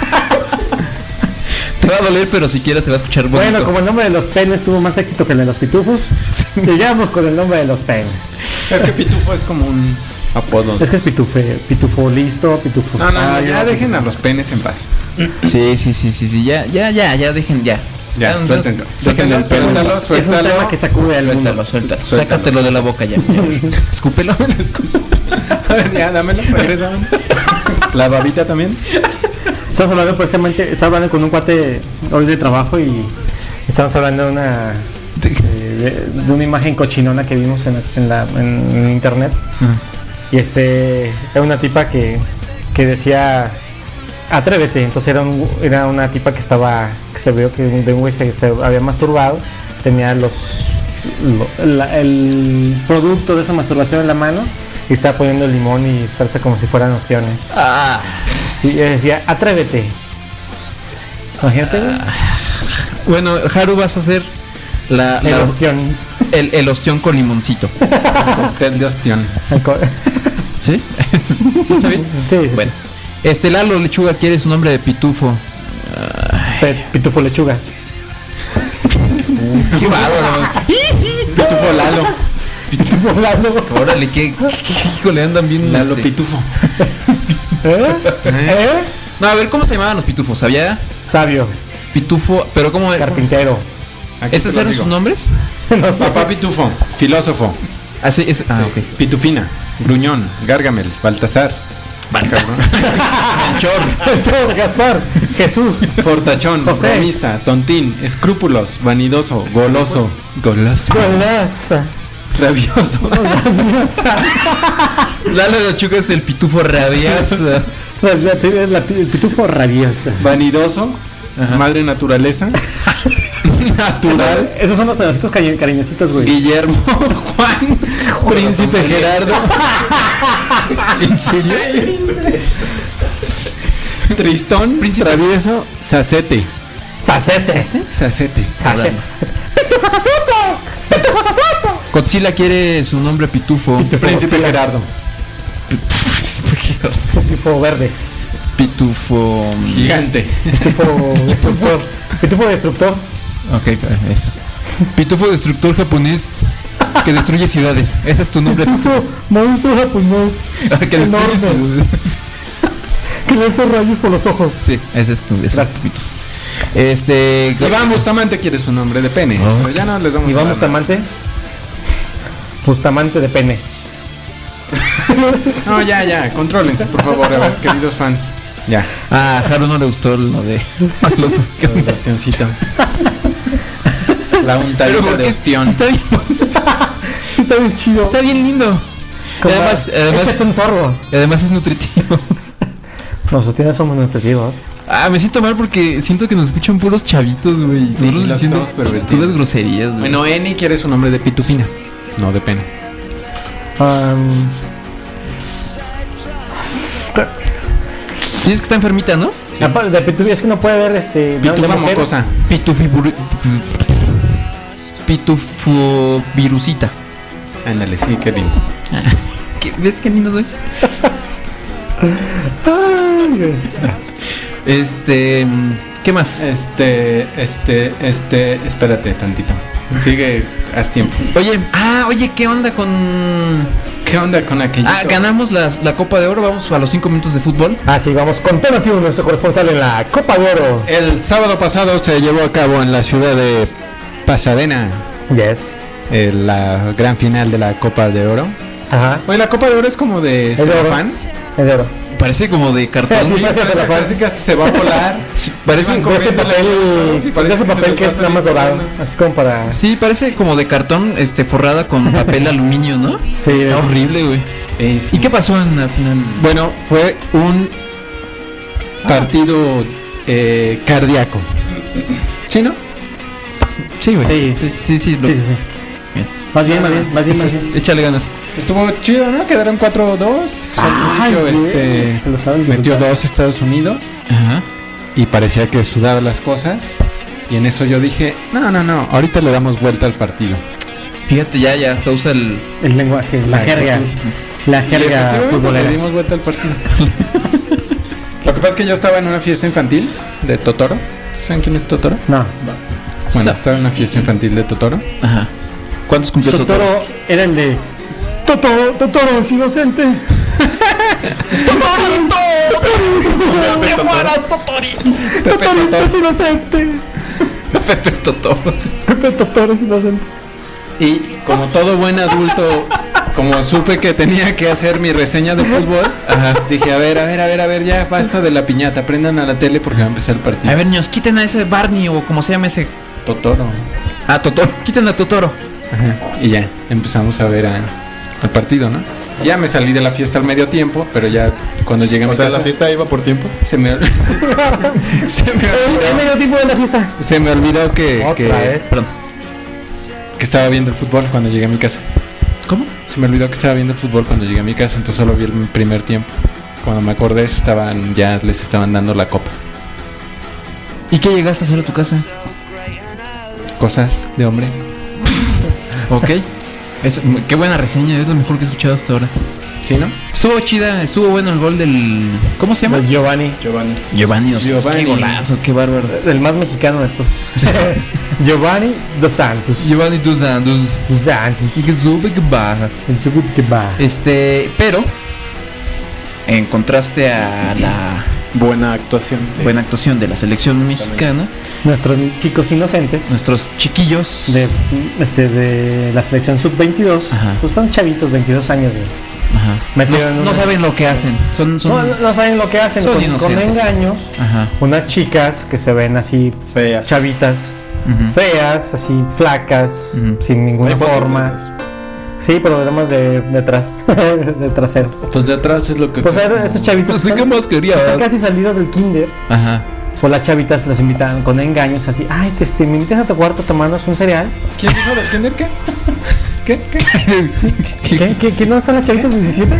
Te va a doler, pero siquiera se va a escuchar bonito. Bueno, como el nombre de los penes tuvo más éxito que el de los pitufos, sigamos con el nombre de los penes. Es que Pitufo es como un apodo. Es que es pitufe, pitufo listo, pitufo. No, no, no, Ah, ya dejen a los penes en paz. Sí, sí, sí, sí, sí. Ya, ya, ya, ya, dejen, ya. Ya, no, suéltenlo. Dejen el pelo. Suéltalo, Es un suéltalo. tema que sacude al Suéltalo, mundo. suéltalo. Suéltalo. Sácatelo de la boca ya. Escúpelo. A ver, ya, dámelo, regrésame. La babita también. Estamos hablando precisamente, estaba hablando con un cuate hoy de trabajo y estamos hablando de una eh, de, de una imagen cochinona que vimos en, en la, en, en internet. Y este era una tipa que, que decía atrévete. Entonces era, un, era una tipa que estaba, que se vio que de un güey se, se había masturbado, tenía los lo- la- el producto de esa masturbación en la mano y estaba poniendo limón y salsa como si fueran ostiones. Ah, Y ella decía, atrévete. Imagínate, güey. bueno, Haru, vas a hacer la, El la- ostión. el, el ostión con limoncito. Cóctel de ostión. El co- ¿Sí? ¿Sí está bien? Sí, sí, Bueno, este Lalo Lechuga quiere su nombre de pitufo. sí. Pe- Pitufo lechuga. Qué bárbaro. Pitufo Lalo. Pitufo Lalo. Órale, qué, qué- híjole, andan bien. Lalo este- Pitufo. ¿Eh? ¿Eh? No, a ver, ¿cómo se llamaban los pitufos? ¿Había Sabio. pitufo? Pero ¿cómo? Carpintero. Aquí ¿Esos te lo eran digo. sus nombres? No sé. Papá Pitufo. Filósofo. Ah, sí, es- ah, Sí. ok. Pitufina. Gruñón. Gargamel. Baltasar. Cabrón. Melchor. Chor, Gaspar. Jesús. Fortachón. José. Bromista. Tontín. Escrúpulos. Vanidoso. Goloso. Goloso. Golaza. Rabioso. Lalo Lechuga es el pitufo rabioso. La- la- la- El pitufo rabioso. Vanidoso. Madre naturaleza. Natural. Esos son los ositos cari- cariñositos, güey. Guillermo. Juan. Príncipe Gerardo. ¿En serio? Tristón. Travieso. Sacete. Facete. Sacete. Facete. Godzilla quiere su nombre pitufo. Príncipe Gerardo. Pitufo verde. Pitufo. Gigante. Pitufo destructor. Pitufo destructor. Ok, eso. Pitufo destructor japonés que destruye ciudades. Ese es tu nombre. Pitufo monstruo japonés. Que destruye enorme. ciudades. Que le hace rayos por los ojos. Sí, ese es tu. Ese Gracias. es Pitufo. Este. Iván Bustamante quiere su nombre de pene. Oh. Pero ya no les vamos Iván a dar Bustamante. Bustamante de pene. nada. No, ya, ya. Contrólense, por favor, a ver, queridos fans. Ya. Ah, a Haru no le gustó lo de los El ostioncito. La Pero untadita porque de ostión. está bien, Está bien chido. está bien lindo. Y Como- además, además, Échate un zorro. y además es nutritivo. Nos sostiene somos nutritivos. Ah, me siento mal porque siento que nos escuchan puros chavitos, güey. Sí, Nosotros los diciendo estamos pervertidos. puras groserías, güey. Bueno, Eni quiere su nombre de pitufina. No de pene. Um, Sí, es que está enfermita, ¿no? aparte de pitu- es que no puede ver este. de Pitufa mujeres. mocosa. Pitufibur... Pitufovirusita. Ándale, sí, qué lindo. ¿Qué- ¿Ves qué lindo soy? Ay, güey. Este... ¿Qué más? Este, este, este, espérate tantito. Sigue, haz tiempo. Oye, ah, oye, ¿qué onda con...? ¿Qué onda con aquello? Ah, ganamos la, la Copa de Oro, vamos a los cinco minutos de fútbol. Ah, sí, vamos con Tonatiuh, nuestro corresponsal en la Copa de Oro. El sábado pasado se llevó a cabo en la ciudad de Pasadena Yes. eh, la gran final de la Copa de Oro. Ajá. Oye, la Copa de Oro es como de Es de oro. celofán. Es de oro. Parece como de cartón. Sí, güey. parece Parece, celofán. parece que hasta se va a volar. Parece, Iban De ese corriendo papel, la- sí, de parece ese que se papel los que va es nada más saliendo dorado. volando. Así como para. sí, parece como de cartón, este, forrada con papel aluminio, ¿no? Sí. Está horrible, güey. Eh, sí. ¿Y qué pasó en la final? Bueno, fue un partido eh, cardíaco. ¿Sí, no? Sí, güey. Sí. sí, sí, sí, lo- Sí, sí, sí. Bien. Más bien, más bien, más bien, más bien. Échale ganas. Estuvo chido, ¿no? Quedaron cuatro dos. Al Ay, principio güey, este, se lo sabe el metió resultado. dos Estados Unidos Ajá. y parecía que sudaba las cosas. Y en eso yo dije, no, no, no, ahorita le damos vuelta al partido. Fíjate, ya, ya hasta usa el. El lenguaje, la Ay, jerga. qué La Y jerga efectivamente futbolera. le dimos vuelta al partido. Lo que pasa es que yo estaba en una fiesta infantil de Totoro. ¿Saben quién es Totoro? No. Bueno, No. estaba en una fiesta infantil de Totoro. Ajá. ¿Cuántos cumplió Totoro? Totoro era el de. Totoro, Totoro es inocente. Totorito es inocente. Pepe Totoro. Pepe Totoro es inocente. Y como todo buen adulto, como supe que tenía que hacer mi reseña de fútbol, dije, a ver, a ver, a ver, a ver, ya basta de la piñata, prendan a la tele porque va a empezar el partido. A ver, niños, quiten a ese Barney o como se llama ese. Totoro. Ah, Totoro. Quiten a Totoro. Ajá. Y ya, empezamos a ver a- al partido, ¿no? Ya me salí de la fiesta al medio tiempo, pero ya cuando llegué a mi O sea, casa, la fiesta iba por tiempos. se me, se me El, el olvidó, medio tiempo de la fiesta. se me olvidó que, Otra que, vez. Perdón. que estaba viendo el fútbol cuando llegué a mi casa. ¿Cómo? Se me olvidó que estaba viendo el fútbol cuando llegué a mi casa, entonces solo vi el primer tiempo. Cuando me acordé, eso estaban, ya les estaban dando la copa. ¿Y qué llegaste a hacer a tu casa? Cosas de hombre. Ok. Es, qué buena reseña, es lo mejor que he escuchado hasta ahora. ¿Sí, no? Estuvo chida, estuvo bueno el gol del. ¿Cómo se llama? De Giovanni. Giovanni. Giovanni Dos Santos. Giovanni. Qué golazo, qué bárbaro. El más mexicano de todos. Giovanni Dos Santos. Giovanni Dos Santos. Dos Santos. Y que sube que baja. El segundo que va. Este, pero en contraste a la Buena actuación. de- buena actuación de la selección mexicana, Nuestros chicos inocentes nuestros chiquillos de, este, de la selección sub veintidós. Ajá. Pues son chavitos, veintidós años. De, ajá, metieron no, no unas- saben lo que hacen. Son, son, no, no- no saben lo que hacen son con, con inocentes. engaños. Ajá. Unas chicas que se ven así Feas. chavitas, Ujú. feas, así flacas, Ujú. sin ninguna Hay fotos forma. de Sí, pero además de detrás, de trasero. Pues de atrás es lo que... Pues eran estos chavitos que son, mascarillas. que son casi salidos del kinder. Ajá. Pues las chavitas los invitan con engaños así. Ay, te, este, me invitas a tu cuarto a tomarnos un cereal. ¿Quién dijo del kinder qué? ¿Qué? ¿Qué? ¿Qué? ¿Qué, qué no están las chavitas de diecisiete?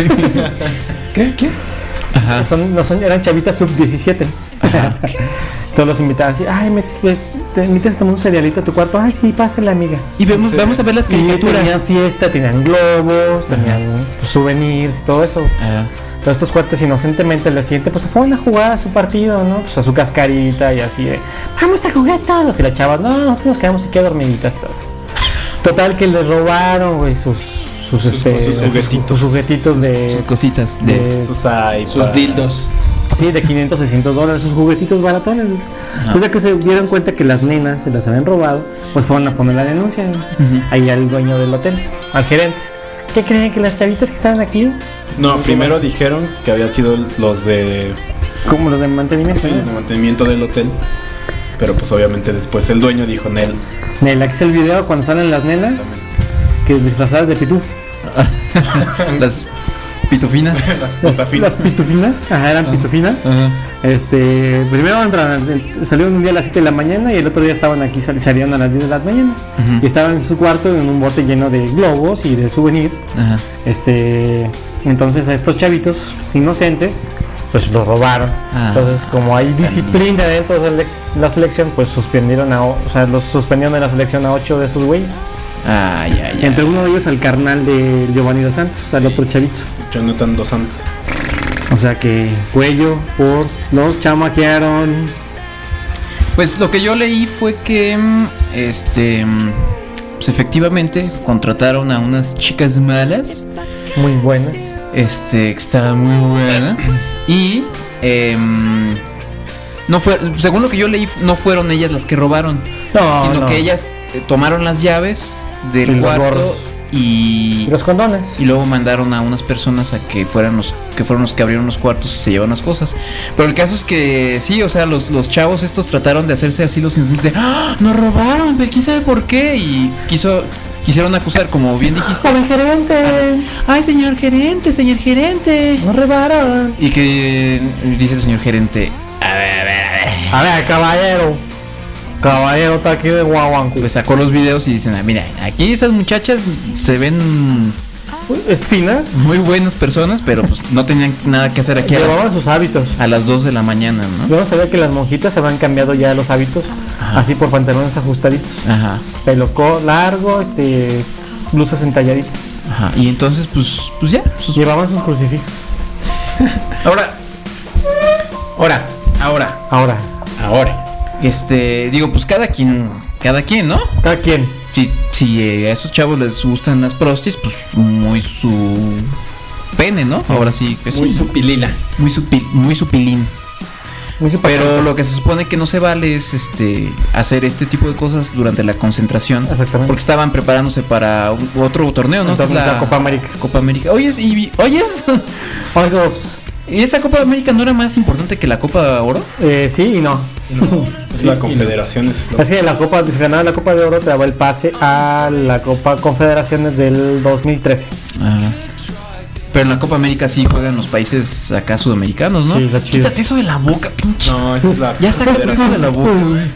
¿Qué? ¿Qué? Ajá. Son, no son, eran chavitas sub diecisiete. Todos los invitaban así. Ay, me, me- te invitas a tomar un cerealito a tu cuarto. Ay, sí, pásale, amiga. Y vemos, vamos a ver las Y tenían caricaturas. fiesta, tenían globos, tenían pues, souvenirs, todo eso. Ajá. Entonces estos cuates inocentemente al día siguiente pues se fueron a jugar a su partido, ¿no? Pues a su cascarita y así de, vamos a jugar todos. Y la chava, no, nosotros nos quedamos aquí a dormiditas todos. Total que les robaron, güey, sus sus, Sus- este, sus juguetitos. sus juguetitos de, Sus cositas de... de Sus iPads. Sus dildos. sí, de quinientos, seiscientos dólares, sus juguetitos baratones, güey. Pues ya que se dieron cuenta que las nenas se las habían robado, pues fueron a poner la denuncia, güey. Ujú. Ahí al dueño del hotel, al gerente. ¿Qué creen que las chavitas que estaban aquí, No, primero dijeron que habían sido los de, como los de mantenimiento, sí, los de ¿no? mantenimiento del hotel. Pero pues obviamente después el dueño dijo, Nel. Nel, aquí es el video cuando salen las nenas que disfrazadas de pitufo. Las pitufinas. Las pitufinas, ajá, eran pitufinas. Ajá. Este, primero entran- salieron un día a las siete de la mañana y el otro día estaban aquí, sal- salieron a las diez de la mañana. Ujú. Y estaban en su cuarto en un bote lleno de globos y de souvenirs. Ajá. Este, entonces a estos chavitos inocentes, pues los robaron. Ah. Entonces, como hay disciplina dentro de la lex- la selección, pues suspendieron a, o o sea, los suspendieron de la selección a ocho de estos güeyes. Ay, ay, ay. Entre uno de ellos al carnal de Giovanni Dos Santos, al otro chavito. Jonathan Dos Santos. O sea que cuello por los chamaquearon. Pues lo que yo leí fue que mm, este mm, pues efectivamente contrataron a unas chicas malas, Muy buenas. este que estaban muy buenas y em, no fue, según lo que yo leí, no fueron ellas las que robaron, No, sino no. que ellas eh, tomaron las llaves Y del los cuarto gorros. y Y los condones. y luego mandaron a unas personas a que fueran los que fueron los que abrieron los cuartos y se llevaron las cosas. Pero el caso es que sí, o sea, los, los chavos estos trataron de hacerse así los inocentes de, ¡ah! Nos robaron, pero quién sabe por qué. Y quiso, quisieron acusar, como bien dijiste. ¡Joven gerente! Ay, señor gerente, señor gerente. ¡Nos robaron! Y que dice el señor gerente, a ver, a ver, a ver. A ver, caballero. Caballero está aquí de Guaguanco. Pues sacó los videos y dicen, ah, mira, aquí esas muchachas se ven ¿Es finas? muy buenas personas, pero pues no tenían nada que hacer aquí a las, Llevaban sus hábitos. a las dos de la mañana, ¿no? Yo no sabía que las monjitas se habían cambiado ya los hábitos. Ajá. Así por pantalones ajustaditos. Ajá, Pelo co- largo, este, blusas entalladitas. ajá. Y entonces, pues, pues ya. sus- Llevaban sus crucifijos. Ahora, ahora, ahora, Ahora, Ahora. este, digo, pues cada quien, cada quien, ¿no? cada quien. Si, si eh, a estos chavos les gustan las prostis, pues muy su pene, ¿no? Ahora sí, que sí. Muy supilila. muy supi- muy supilín. Muy simpático. Pero lo que se supone que no se vale es este hacer este tipo de cosas durante la concentración. Exactamente. Porque estaban preparándose para un- otro torneo, ¿no? Entonces, Que es la Copa América. Copa América. Oyes, y oyes, Amigos, ¿y esta Copa América no era más importante que la Copa Oro? eh, sí y no. Es la confederación. Es lo- Es que la Copa, si ganaba la Copa de Oro, te daba el pase a la Copa Confederaciones del dos mil trece. Ajá. Pero en la Copa América sí juegan los países acá sudamericanos, ¿no? Sí, está chido. Quítate eso de la boca, pinche. No, esa es la Ya sácate eso de la boca.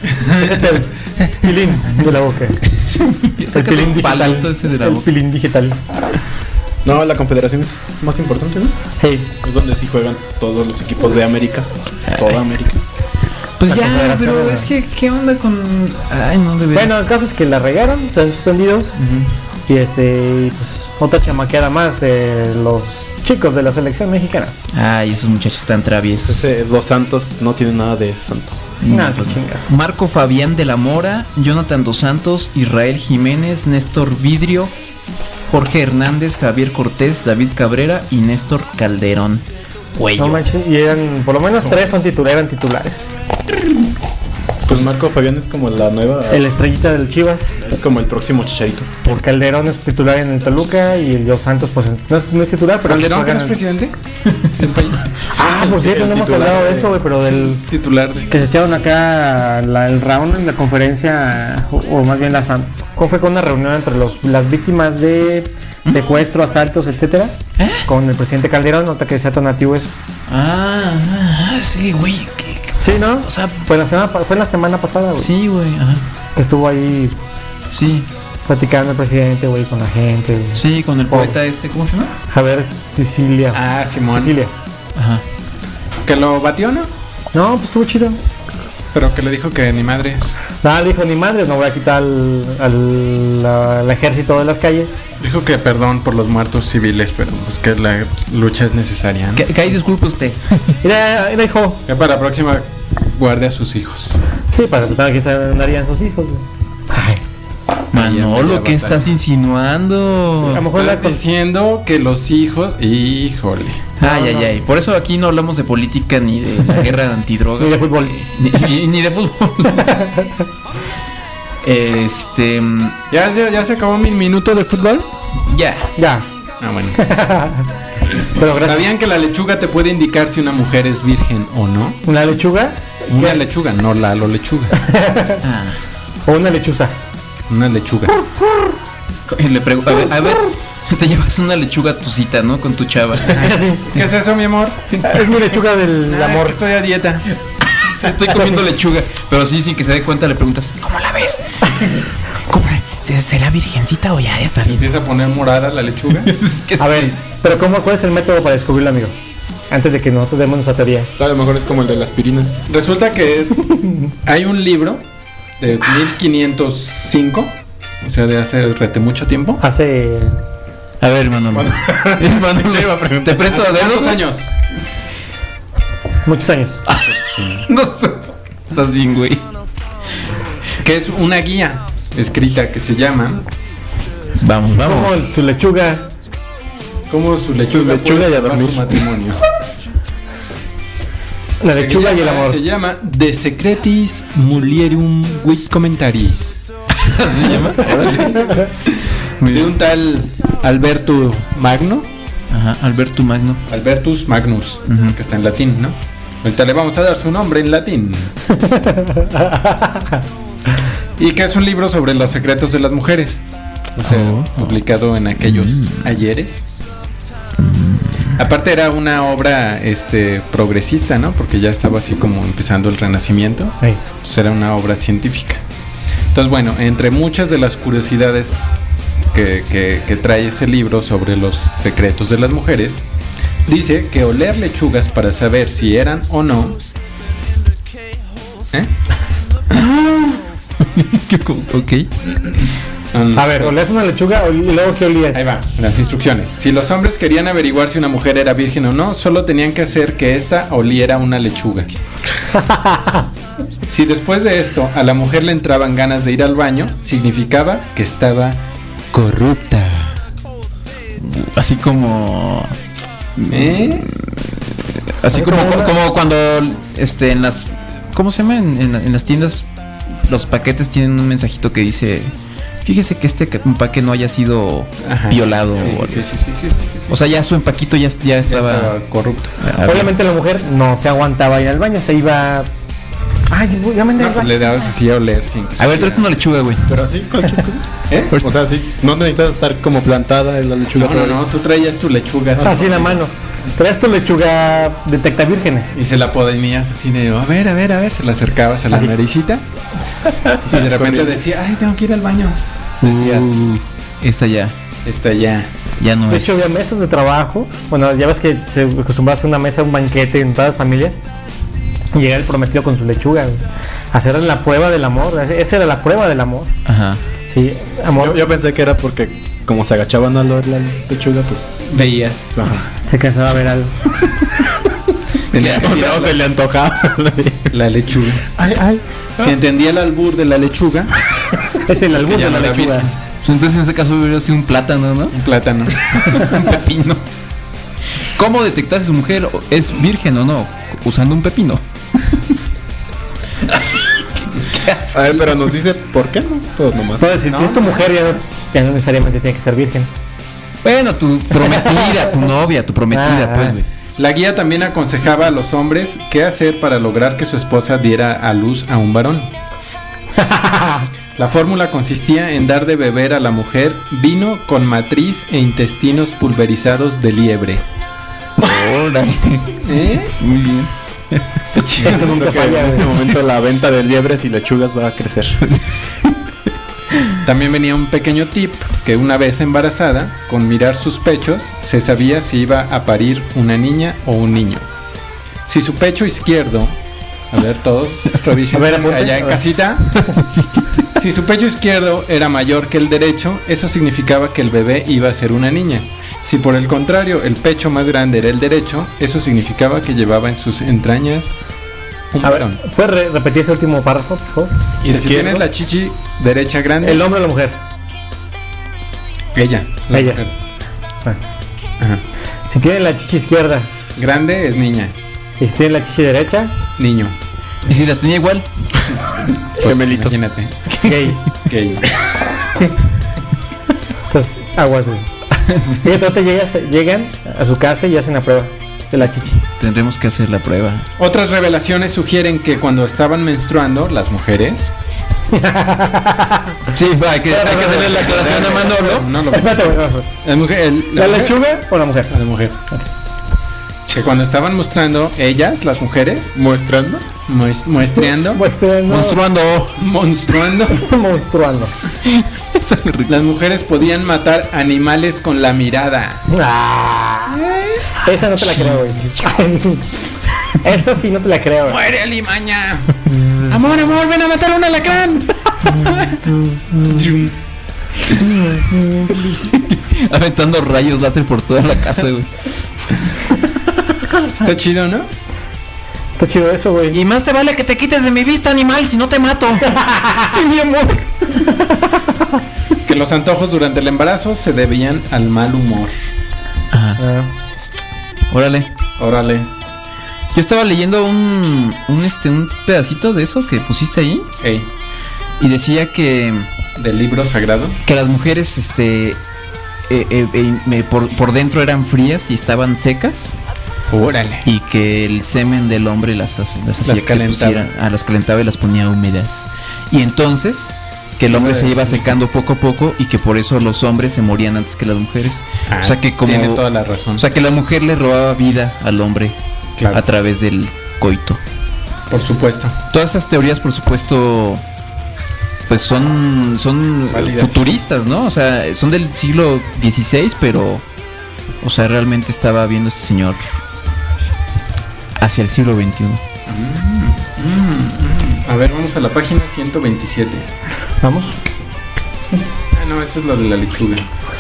Pilín de la boca. Ya El sácate pilín el digital. palito ese de la El boca. pilín digital. No, la confederación es más importante, ¿no? Hey, Es donde sí juegan todos los equipos de América. Toda América. Pues La ya, Confederación pero era- es que, ¿qué onda con...? Ay, no, de veras. bueno, el caso es que la regaron, están suspendidos. Ujú. Y este, pues, otra chamaqueada más de los chicos de la selección mexicana. Ay, esos muchachos están traviesos. Ese Dos Santos no tiene nada de santo. Nada, qué chingas. Marco Fabián de la Mora, Jonathan Dos Santos, Israel Jiménez, Néstor Vidrio, Jorge Hernández, Javier Cortés, David Cabrera y Néstor Calderón. Cuello. No manches, y eran, por lo menos tres son titulares, eran titulares. Pues Marco Fabián es como la nueva. El estrellita del Chivas, Es como el próximo Chicharito. por Calderón es titular en el Toluca y el Dos Santos pues no es, no es titular, pero ¿Calderón que no es juegan- presidente del país? Ah, por cierto, el no hemos titular hablado de de- eso, güey, pero del Titular de... que se echaron acá la- el round en la conferencia, o, o más bien la sam- ¿cómo fue con una reunión entre los, las víctimas de secuestro, asaltos, etcétera? ¿Eh? Con el presidente Calderón, nota que sea tan nativo eso. Ah, ah, sí, güey. que- Sí, ¿no? O sea, Fue la semana, pa- fue la semana pasada, güey. sí, güey. Ajá. Que estuvo ahí Sí, platicando el presidente, güey, con la gente, güey. sí, con el poeta este, ¿cómo se llama? Javier Sicilia. Ah, Simón. Sicilia. Ajá. Que lo batió, ¿no? No, pues estuvo chido. Pero que le dijo que ni madres. Nada, le dijo ni madre, no voy a quitar al, al- la- al ejército de las calles. Dijo que perdón por los muertos civiles, pero pues que la lucha es necesaria, ¿no? Que, que ahí disculpe usted. Mira, mira, hijo. Que para la próxima guarde a sus hijos. Sí, para que que se andarían sus hijos. Güey. Ay, Manolo, ¿qué estás insinuando? a lo mejor la Estás diciendo que los hijos... Híjole. Ay, ay, ay. Por eso aquí no hablamos de política ni de la guerra antidrogas. Ni de fútbol. Ni, ni- ni de fútbol. Este. mm, ¿Ya, se- ¿Ya se acabó mi minuto de fútbol? Ya. Ya. Ah, bueno. Pero gracias. ¿Sabían que la lechuga te puede indicar si una mujer es virgen o no? ¿Una lechuga? Una lechuga, no la lo lechuga. Ah. ¿O una lechuza? Una lechuga. Le pregu- a ver, a ver, te llevas una lechuga a tu cita, ¿no? Con tu chava. Sí. ¿Qué es eso, mi amor? Es mi lechuga del Ah, amor. que estoy a dieta. Estoy comiendo lechuga. Pero sí, sin que se dé cuenta, le preguntas, ¿cómo la ves? ¿Cómo? ¿Se- ¿Será virgencita o ya está Se bien? empieza a poner morada la lechuga. Es que A ver, pero cómo, ¿cuál es el método para descubrirlo, amigo? Antes de que nosotros demos nuestra teoría. A lo mejor es como el de la aspirina. Resulta que hay un libro de mil quinientos cinco, o sea, de hace rete mucho tiempo. Hace... A ver, Manolo. Manolo, ¿te presto ¿Hace dedos? cuántos güey? años? muchos años. No sé. Estás bien, güey. Que es una guía escrita que se llama Vamos, Como vamos. el- su lechuga. ¿Cómo su lechuga, lechuga puede y a salvar dormir. su matrimonio? La Se lechuga y el llama- amor. Se llama De Secretis Mulierum with Commentaries. ¿Se llama? De un tal Alberto Magno, Ajá, Alberto Magno. Albertus Magnus, Ujú. que está en latín, ¿no? Ahorita le vamos a dar su nombre en latín. Y que es un libro sobre los secretos de las mujeres. O sea, Oh. publicado en aquellos ayeres. Aparte era una obra este progresista, ¿no? Porque ya estaba así como empezando el Renacimiento. Ay, Entonces era una obra científica. Entonces, bueno, entre muchas de las curiosidades que, que- que trae ese libro sobre los secretos de las mujeres, dice que oler lechugas para saber si eran o no. ¿Eh? Ok. Um, a ver, ¿olías una lechuga y luego qué olías? Ahí va, las instrucciones. Si los hombres querían averiguar si una mujer era virgen o no, solo tenían que hacer que ésta oliera una lechuga. Si después de esto a la mujer le entraban ganas de ir al baño, significaba que estaba corrupta. Así como. ¿Eh? Así Así como, como una- como cuando este en las. ¿Cómo se llama? En, en- en las tiendas. Los paquetes tienen un mensajito que dice. Fíjese que este empaque no haya sido Ajá. violado. Sí, o sí, algo sí, así. sí, sí, sí, sí, sí. O sea, ya su empaquito ya, ya Ya estaba. estaba corrupto. A ver. Obviamente la mujer no se aguantaba ir al baño, se iba... Ay, ya me andé No, al pues baño. le dabas así a oler sin que A ver, supiera. tráete una lechuga, güey. Pero así, cualquier cosa. ¿Eh? O sea, sí. No necesitas estar como plantada en la lechuga. No, no, no, tú traías tu lechuga así, Así en la mano. Traes tu lechuga detecta vírgenes. y se la ponías así de, a ver, a ver, a ver, se la acercabas a la Así. naricita y de repente Corriendo. decía, ay, tengo que ir al baño. Decías, Uh, esta ya. está ya. Ya no De es. hecho, había mesas de trabajo. Bueno, ya ves que se acostumbraba a hacer una mesa, un banquete en todas las familias. Y llega el prometido con su lechuga. Güey. Hacer la prueba del amor. Esa era la prueba del amor. Ajá. Sí, amor. Yo, yo pensé que era porque como se agachaban a oler la lechuga, pues. Veías. Ajá. Se cansaba a ver algo. Tenías que ir a se le antojaba. la lechuga. Ay, ay. Si entendía el albur de la lechuga, Es el albur ya de no la era lechuga. virgen. Pues entonces en ese caso hubiera sido un plátano, ¿no? Un plátano. Un pepino. ¿Cómo detectar si su mujer es virgen o no? Usando un pepino. ¿Qué haces? A ver, pero nos dice por qué no. Pues nomás. Entonces, si es tu mujer, ya no, ya no necesariamente tiene que ser virgen. Bueno, tu prometida, tu novia, tu prometida, Ah, pues, ah. güey. La guía también aconsejaba a los hombres qué hacer para lograr que su esposa diera a luz a un varón. La fórmula consistía en dar de beber a la mujer vino con matriz e intestinos pulverizados de liebre. Órale. ¿Eh? Muy bien. Eso nunca Creo que falla. en este güey. momento la venta de liebres y lechugas va a crecer. También venía un pequeño tip que una vez embarazada, con mirar sus pechos, se sabía si iba a parir una niña o un niño. Si su pecho izquierdo, a ver todos, revisen A ver, apunte. allá en A ver. casita. Si Si su pecho izquierdo era mayor que el derecho, eso significaba que el bebé iba a ser una niña. Si por el contrario el pecho más grande era el derecho, eso significaba que llevaba en sus entrañas un A ver, varón. ¿puedes re- repetir ese último párrafo, por favor? Y si tienes la chichi derecha grande, ¿El hombre o la mujer? ella, la Ella. mujer. Ah. Ajá. Si tiene la chichi izquierda Grande es niña, y si tiene la chichi derecha, niño. Y si las tenía igual, Pues, Gemelitos. imagínate. gay. Gay. Entonces, aguas, güey. Fíjate, ahorita llegas, llegan a su casa y hacen la prueba de la chichi. tendremos que hacer la prueba. Otras revelaciones sugieren que cuando estaban menstruando, las mujeres. Sí, va, hay que, hay que hacerle la aclaración a Manolo. No lo Espérate, güey. no, no. La mujer, el- ¿La, la mujer- lechuga o la mujer? La mujer. Que cuando estaban mostrando, ellas, las mujeres, ¿Muestrando? mues- muestreando, Monstruando. Monstruando. monstruando, Monstruando. las mujeres podían matar animales con la mirada. Ah, esa no te la creo, güey. Esa sí no te la creo, güey. ¡Muere, alimaña! ¡Amor, amor, ven a matar a un alacrán! Aventando rayos láser por toda la casa, güey. Está chido, ¿no? Está chido eso, güey. Y más te vale que te quites de mi vista, animal, si no te mato. Sí, mi amor. Que los antojos durante el embarazo se debían al mal humor. Ah, Órale. Órale. Yo estaba leyendo un, un este un pedacito de eso que pusiste ahí Ey, y decía que, del libro sagrado. que las mujeres este eh, eh, eh, me- por, por dentro eran frías y estaban secas Órale. y que el semen del hombre las, hace- las hacía Las que se calentaba. pusieran, ah, las calentaba y las ponía húmedas. Y entonces que el hombre se iba secando poco a poco y que por eso los hombres se morían antes que las mujeres. Ah, o sea que como tiene toda la razón. o sea que la mujer le robaba vida al hombre Claro. a través del coito. Por supuesto. Todas estas teorías, por supuesto, pues son son Válidas. futuristas, ¿no? O sea, son del siglo dieciséis, pero, o sea, realmente estaba viendo este señor hacia el siglo veintiuno. A ver, vamos a la página ciento veintisiete. vamos. Ah, no, eso es lo de la lechuga.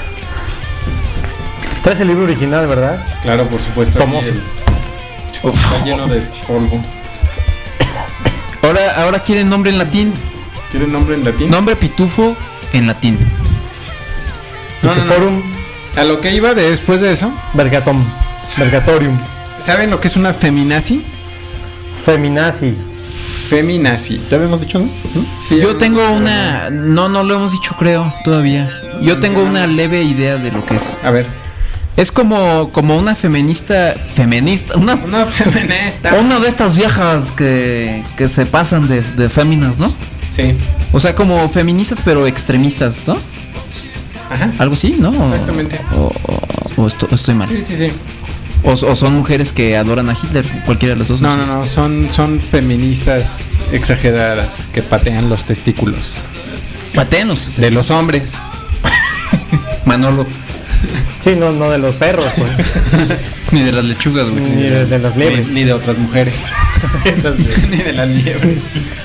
Traes el libro original, ¿verdad? Claro, por supuesto. Tomoso. Aquí el- Está lleno de polvo. Ahora, ahora quieren nombre en latín. ¿Tiene nombre en latín? Nombre pitufo en latín. No, no, no. Forum A lo que iba de- después de eso, Vergatom. Vergatorium. ¿saben lo que es una feminazi? Feminazi. Feminazi. ¿Ya habíamos dicho, no? Sí, Yo ya- tengo una, no, no lo hemos dicho, creo, todavía. Yo tengo una leve idea de lo que es. A ver. Es como, como una feminista, feminista, una Una feminista. Una de estas viejas que, que se pasan de, de féminas, ¿no? Sí. O sea, como feministas pero extremistas, ¿no? Ajá. Algo así, ¿no? O- Exactamente. O, o- o esto- estoy mal. Sí, sí, sí. O, o son mujeres que adoran a Hitler, cualquiera de las dos. No, sé. no, no. Son, son feministas exageradas que patean los testículos Patenos. de los hombres. Manolo. Sí, no, no de los perros, güey. Ni de las lechugas, güey. Ni de, de las Ni, liebres. ni de otras mujeres. Ni de las liebres.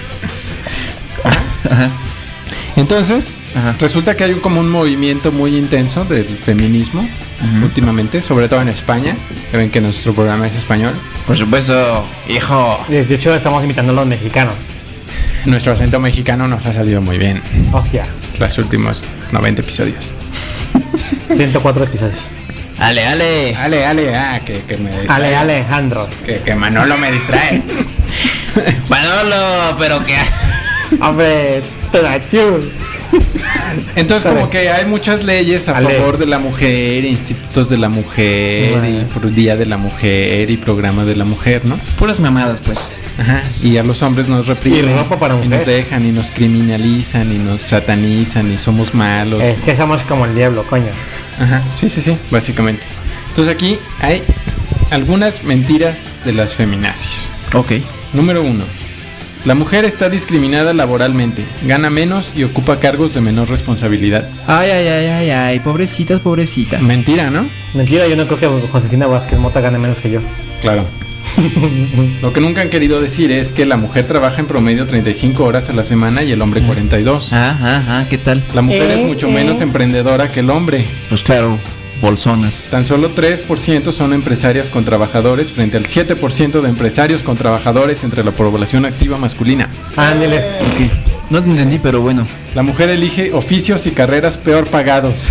Ajá. Entonces, Ajá. resulta que hay un, como un movimiento muy intenso del feminismo Ujú. últimamente, sobre todo en España. Ya ven que nuestro programa es español. Por supuesto, hijo. De hecho, estamos imitando a los mexicanos. Nuestro acento mexicano nos ha salido muy bien Hostia. los últimos noventa episodios. ciento cuatro episodios. Ale, ale. Ale, ale, ah, que, que me distrae. Ale, Alejandro. Que, que Manolo me distrae. Manolo, pero que. Hombre, tú. Entonces, como que hay muchas leyes a Ale. favor de la mujer, institutos de la mujer, Bueno. y por Día de la Mujer, y programa de la mujer, ¿no? Puras mamadas, pues. Ajá. Y a los hombres nos reprimen. Y ropa para y mujer. nos dejan, y nos criminalizan, y nos satanizan, y somos malos. Es que somos como el diablo, coño. Ajá. Sí, sí, sí, básicamente. Entonces aquí hay algunas mentiras de las feminazis. Ok. Número uno. La mujer está discriminada laboralmente, gana menos y ocupa cargos de menor responsabilidad. Ay, ay, ay, ay, ay. Pobrecitas, pobrecitas. Mentira, ¿no? Mentira, yo no creo que Josefina Vázquez Mota gane menos que yo. Claro. Lo que nunca han querido decir es que la mujer trabaja en promedio treinta y cinco horas a la semana y el hombre cuarenta y dos. Ah, ah, ah, ¿qué tal? La mujer Eh, es mucho eh. menos emprendedora que el hombre. Pues claro, bolsonas. Tan solo tres por ciento son empresarias con trabajadores frente al siete por ciento de empresarios con trabajadores entre la población activa masculina. Ándeles. Ok. No te entendí, pero bueno. La mujer elige oficios y carreras peor pagados.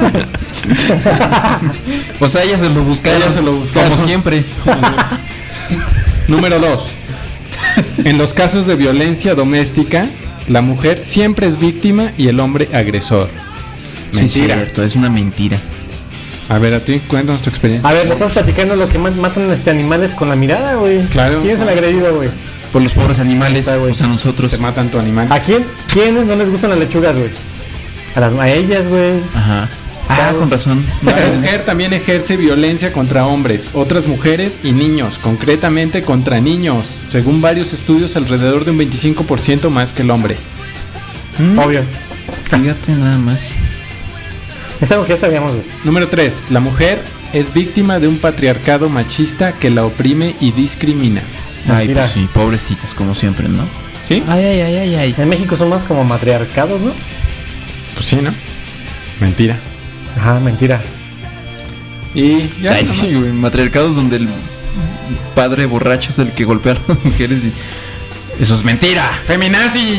O sea, ella se lo buscaron. Ella se lo buscaron. Como siempre. Número dos. En los casos de violencia doméstica, la mujer siempre es víctima y el hombre agresor. Sí, Mentira. cierto, es una mentira. A ver, a ti, cuéntanos tu experiencia. A ver, me estás platicando lo que ma- matan este animales con la mirada, güey. Claro. ¿Quién es el agredido, güey? Por los pobres animales, Está, güey. o sea, nosotros. Te matan tu animal. ¿A quién? ¿Quiénes no les gustan las lechugas, güey? A, las, a ellas, güey. Ajá. Está, Ah, con razón. La mujer también ejerce violencia contra hombres, otras mujeres y niños, concretamente contra niños. Según varios estudios, alrededor de un veinticinco por ciento más que el hombre. Obvio. Fíjate nada más. Es algo que ya sabíamos, güey. Número tres. La mujer es víctima de un patriarcado machista que la oprime y discrimina. Ay, Mira. pues sí, pobrecitas, como siempre, ¿no? ¿Sí? Ay, ay, ay, ay, ay. En México son más como matriarcados, ¿no? Pues sí, ¿no? Mentira. Ajá, mentira. Y ya. Ay, nomás. sí, güey, matriarcados donde el padre borracho es el que golpea a las mujeres y... Eso es mentira. ¡Feminazi!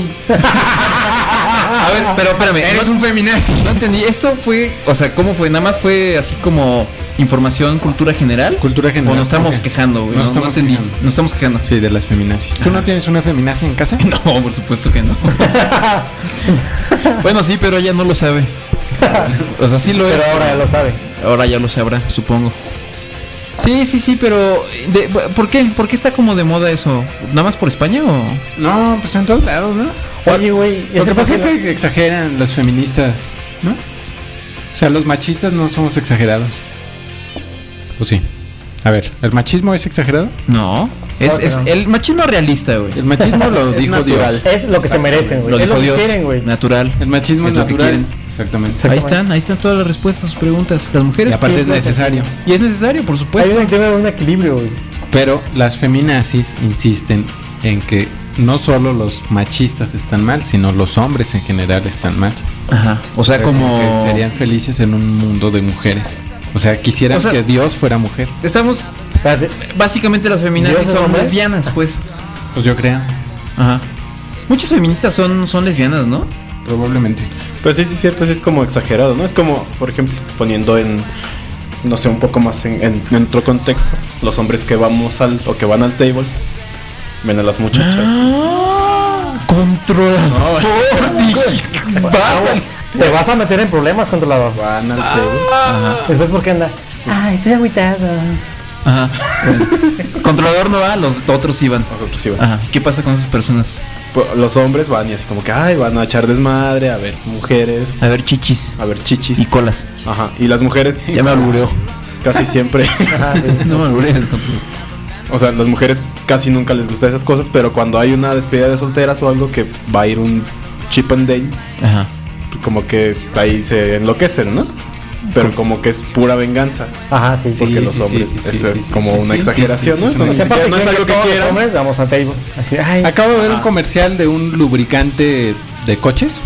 A ver, pero espérame. Eres no, un feminazi. no entendí. Esto fue... O sea, ¿cómo fue? Nada más fue así como información, cultura general. Cultura general. O nos estamos Ok. quejando, güey. Nos No, no estamos entendí. quejando. Nos estamos quejando. Sí, de las feminazis. ¿Tú no tienes una feminazi en casa? No, por supuesto que no. Bueno, sí, pero ella no lo sabe. O sea, sí lo es. Pero ahora ya lo sabe. Ahora ya lo sabrá, supongo. Sí, sí, sí, pero de- ¿por qué? ¿Por qué está como de moda eso? ¿Nada más por España o...? No, pues en todos lados, ¿no? Oye, güey. Lo ese que pasa es fácil- que exageran los feministas, ¿no? O sea, los machistas no somos exagerados. ¿O sí? A ver, ¿el machismo es exagerado? No. Es, Claro que es no. el machismo realista, güey. El machismo lo Es dijo natural. Dios. Es lo que se merecen, güey. Lo Es dijo lo que Dios. quieren, güey. Natural. El machismo es, Es lo que natural. quieren. Exactamente. Ahí están, ahí están todas las respuestas a sus preguntas. Las Y mujeres aparte es siempre- necesario. Y es necesario, por Hay supuesto. un, debe haber un equilibrio, güey. Pero las feminazis insisten en que no solo los machistas están mal, sino los hombres en general están mal. Ajá. O sea, como... que serían felices en un mundo de mujeres. O sea, quisieran O sea- que Dios fuera mujer. Estamos... Espérate. Básicamente las feminazis ¿Dios es son hombre? lesbianas, pues. Pues yo creo, Ajá. Muchas feministas son, son lesbianas, ¿no? probablemente. Pues sí, sí, es cierto, sí es como exagerado, ¿no? Es como, por ejemplo, poniendo en, no sé, un poco más en, en, en otro contexto, los hombres que vamos al, o que van al table, ven a las muchachas. Controlador. Te vas a meter en problemas, controlador. Van al table. Ajá. Después, ¿por qué anda? Ay, estoy agüitado. Ajá. Controlador no va, los otros sí van. Nosotros sí van. Ajá. ¿Qué pasa con esas personas? Pues, los hombres van y así como que, ay, van a echar desmadre, a ver mujeres, A ver, chichis a ver chichis. y colas. Ajá. Y las mujeres Ya me albureó. casi siempre, Ajá, sí. No me alburees, controlador. o sea, las mujeres casi nunca les gustan esas cosas, pero cuando hay una despedida de solteras o algo que va a ir un chip and dale, Ajá. como que ahí se enloquecen, ¿no? Pero como que es pura venganza. Ajá, sí, sí. Porque Sí, los sí, hombres, sí, sí, esto sí, es sí, como sí, una sí, exageración, sí, ¿no? sí, Eso sí, ni sí. O sea, siquiera aparte no es quieren algo que que todos los quieran. hombres vamos a table. Así, ay. Acabo de ver un comercial de un lubricante de coches.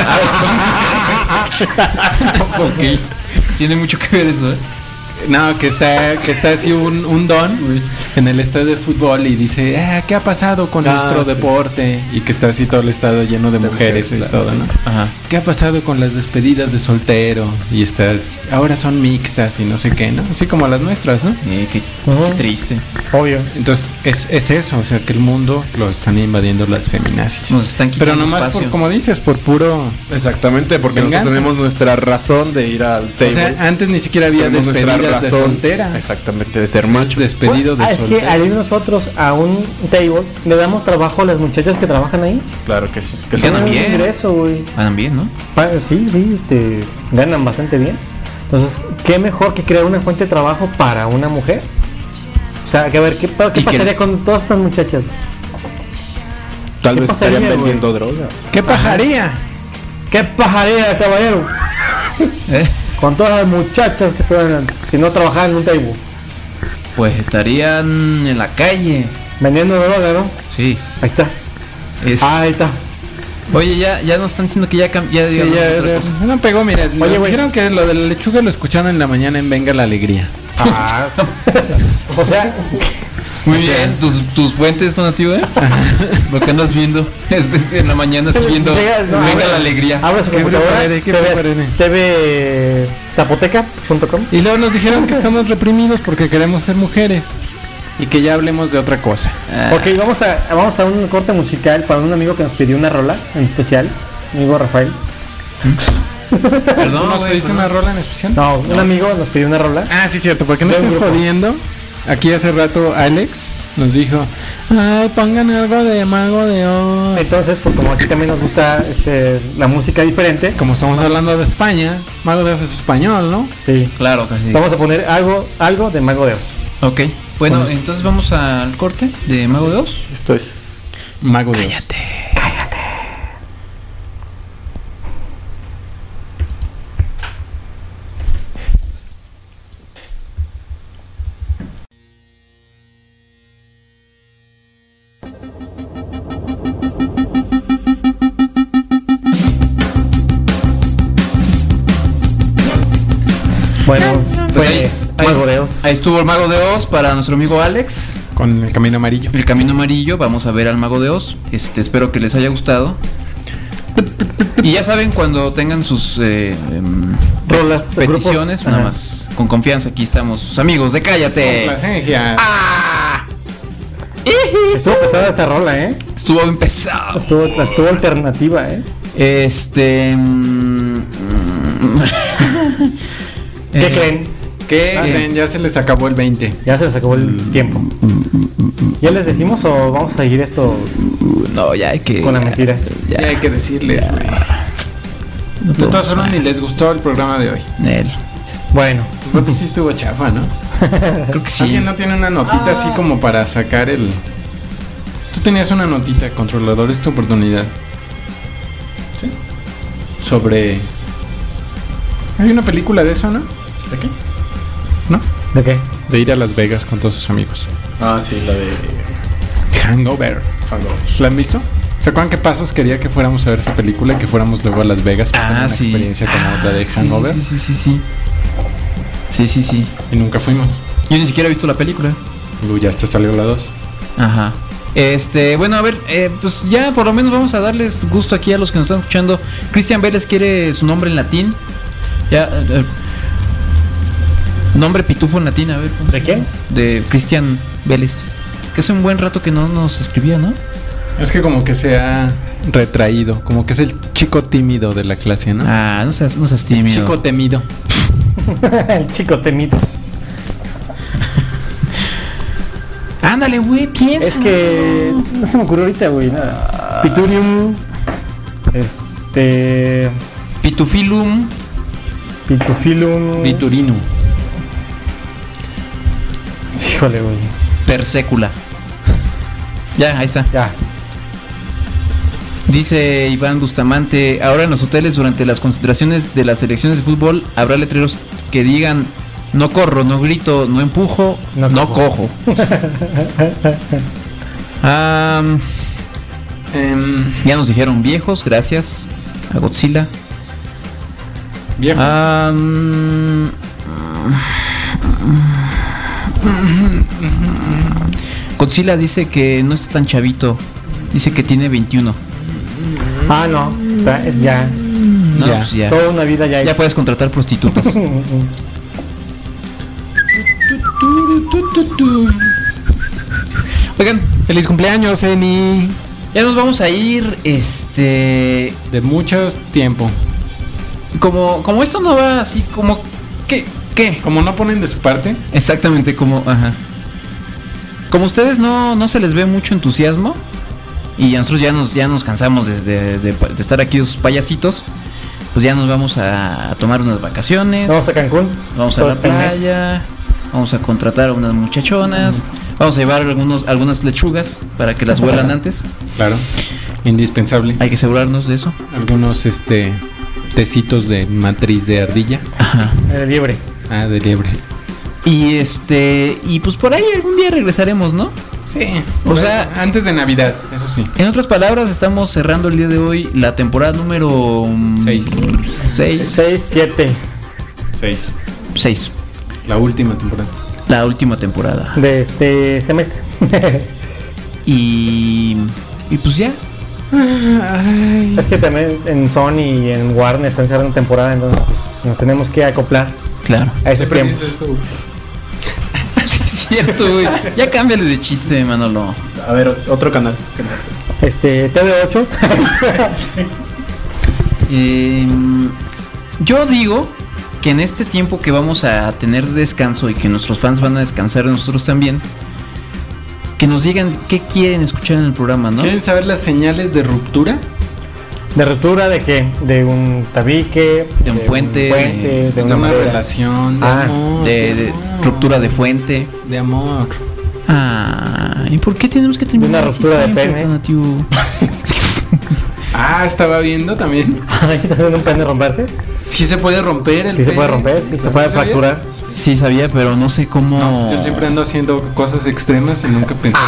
Ok. Tiene mucho que ver eso, ¿eh? No, que está, que está así un, un don en el estadio de fútbol y dice, ah, ¿qué ha pasado con Ah, nuestro sí. deporte? Y que está así todo el estadio lleno de, De mujeres, mujeres, y claro, todo, sí. ¿no? Ajá. ¿Qué ha pasado con las despedidas de soltero? Y está, ahora son mixtas y no sé qué, ¿no? Así como las nuestras, ¿no? Eh, qué, Ujú. qué triste. Obvio. Entonces, es, es eso, o sea, que el mundo lo están invadiendo las feminazis. Nos están quitando Pero nomás espacio. por, como dices, por puro... Exactamente, porque Venganza. nosotros tenemos nuestra razón de ir al table. O sea, antes ni siquiera había Tenemos nuestra despedidas de soltera. Exactamente, de ser macho. Despedido de Ah, es que soltera. al ir nosotros a un table, le damos trabajo a las muchachas que trabajan ahí. Claro que sí. Que Ganan son- Tienen un bien. ingreso, güey. Ganan bien, ¿no? Pa- Sí, sí, este, ganan bastante bien. Entonces, ¿qué mejor que crear una fuente de trabajo para una mujer? O sea, que a ver, ¿qué, pa- qué Y que- pasaría con todas estas muchachas? Tal ¿Qué vez pasaría, estarían güey? vendiendo drogas. ¿Qué pajaría? ¿Qué pajaría, caballero? ¿Eh? Con todas las muchachas que, estaban- que no trabajaban en un table. Pues estarían en la calle. Vendiendo droga, ¿no? Sí. Ahí está. Es... Ah, ahí está. Oye, ya, ya nos están diciendo que ya, cam- ya Sí, digamos ya, otra ya- cosa. no pegó, mira. Oye, Oye, güey. dijeron que lo de la lechuga lo escucharon en la mañana en Venga la Alegría. Ah. O sea, Muy bien, tus, tus fuentes son a ti, ¿eh? Lo que andas viendo. Este, este, en la mañana estoy viendo. Llega- no, Venga abre- la alegría. abre su ¿Qué computadora, preparé? ¿Qué T V preparé? T V zapoteca punto com. Y luego nos dijeron que estamos reprimidos porque queremos ser mujeres. Y que ya hablemos de otra cosa. Ah, Ok, vamos a, vamos a un corte musical para un amigo que nos pidió una rola en especial, mi amigo Rafael. Perdón, ¿Tú nos güey, pediste perdón. una rola en especial? No, un amigo nos pidió una rola. Ah, sí, cierto, porque no De un estoy grupo. jodiendo. Aquí hace rato Alex nos dijo, ay, pongan algo de Mago de Oz. Entonces, pues como aquí también nos gusta este la música diferente, Como estamos hablando de España, Mago de Oz es español, ¿no? sí, Claro, casi. vamos a poner algo, algo de Mago de Oz. Ok. Bueno, Vamos. entonces vamos al corte de Mago de Oz. Esto es. Mago de Oz. Bueno, Pues fue ahí, ahí, Mago de Oz. ahí estuvo el Mago de Oz para nuestro amigo Alex. Con el camino amarillo. El camino amarillo. Vamos a ver al Mago de Oz. Este, espero que les haya gustado. Y ya saben, cuando tengan sus eh, em, Rolas, peticiones, grupos. nada Ajá. más con confianza. Aquí estamos, sus amigos de Cállate. Complacencia. Estuvo pesada esa rola, ¿eh? Estuvo bien pesado. Estuvo, estuvo alternativa, ¿eh? Este. mm, ¿Qué eh, creen? ¿Qué Ah, creen? Ya se les acabó el veinte. Ya se les acabó el tiempo. ¿Ya les decimos o vamos a seguir esto No, ya hay que. con la mentira? Ya, Ya hay que decirles, güey. no De todas podemos formas, ni más. les gustó el programa de hoy. Nel. Bueno, Porque sí estuvo chafa, ¿no? Creo que sí. ¿Alguien no tiene una notita así como para sacar el... Tú tenías una notita, controlador, es tu oportunidad. ¿Sí? Sobre... Hay una película de eso, ¿no? ¿De qué? ¿No? ¿de qué? De ir a Las Vegas con todos sus amigos. Ah, sí, la de. Hangover. Hangover. ¿La han visto? ¿Se acuerdan qué pasos quería que fuéramos a ver esa película y que fuéramos luego a Las Vegas para tener Ah, una sí. experiencia como Ah, la de sí, Hangover? Sí, sí, sí, sí, sí. Sí, sí, sí. Y nunca fuimos. Yo ni siquiera he visto la película. Luego ya hasta salió la dos. Ajá. Este, bueno, a ver, eh, pues ya por lo menos vamos a darles gusto aquí a los que nos están escuchando. Cristian Vélez quiere su nombre en latín. Ya, eh, eh, nombre pitufo en latín, a ver. ¿De quién? De Cristian Vélez. Que hace un buen rato que no nos escribía, ¿no? Es que como que se ha retraído, como que es el chico tímido de la clase, ¿no? Ah, no seas, no seas tímido. Chico temido. El chico temito. Ándale, güey, piensa. Es que no se me ocurrió ahorita, güey. Nada. Piturium. Este. Pitufilum. Pitufilum. Viturino. Híjole, güey. Persecula. Ya, ahí está. Ya. Dice Iván Bustamante, ahora en los hoteles durante las concentraciones de las selecciones de fútbol habrá letreros que digan no corro, no grito, no empujo, No no, cojo". cojo. Am, Em, ya nos dijeron viejos, gracias a Godzilla. viejo. Am, Godzilla dice que no está tan chavito, dice que tiene veintiuno. Ah, no. Ya, Es ya. No, Ya. pues ya. Toda una vida ya. Ya hecha. puedes contratar prostitutas. Oigan, Feliz cumpleaños, Eni. ya nos vamos a ir, este, De mucho tiempo. como, como esto no va así, como, ¿qué? ¿Qué? Como no ponen de su parte, Exactamente, como, ajá. Como ustedes no, no se les ve mucho entusiasmo y a nosotros ya nos, ya nos cansamos desde de, de estar aquí esos payasitos, pues ya nos vamos a, a tomar unas vacaciones. Vamos a Cancún. Vamos a todo la este mes. playa, vamos a contratar a unas muchachonas, vamos a llevar algunos, algunas lechugas para que las huelan antes. claro. Indispensable. Hay que asegurarnos de eso. Algunos este tecitos de matriz de ardilla. Ajá. El liebre. Ah, de liebre. Y este, y pues por ahí algún día regresaremos, ¿no? Sí. O Bueno, sea- antes de Navidad, eso sí. En otras palabras, estamos cerrando el día de hoy la temporada número mm, Seis. seis. seis, siete Seis. seis. La última temporada. La última temporada. de este semestre. Y, y pues ya. Es que también en Sony y en Warner están cerrando temporada, entonces pues, nos tenemos que acoplar Claro. a esos Siempre tiempos. dices eso. Sí, es cierto, güey. Ya cámbiale de chiste, Manolo. A ver, ot- otro canal. Este, T V ocho. Eh, yo digo que en este tiempo que vamos a tener descanso y que nuestros fans van a descansar y nosotros también, que nos digan qué quieren escuchar en el programa, ¿no? ¿Quieren saber las señales de ruptura? ¿De ruptura de qué? ¿De un tabique? De un puente, de, De una una madera. relación, de Ah, amor. De, de ruptura de fuente. De amor. Ah, ¿y por qué tenemos que terminar una así ruptura de siempre, pene. Tonatiuh? Ah, estaba viendo también. Ahí está haciendo un pene romperse. Sí se puede romper el Sí se puede pene. romper, sí se puede sabía? fracturar. Sí, sabía, pero no sé cómo. No, yo siempre ando haciendo cosas extremas y nunca pensé.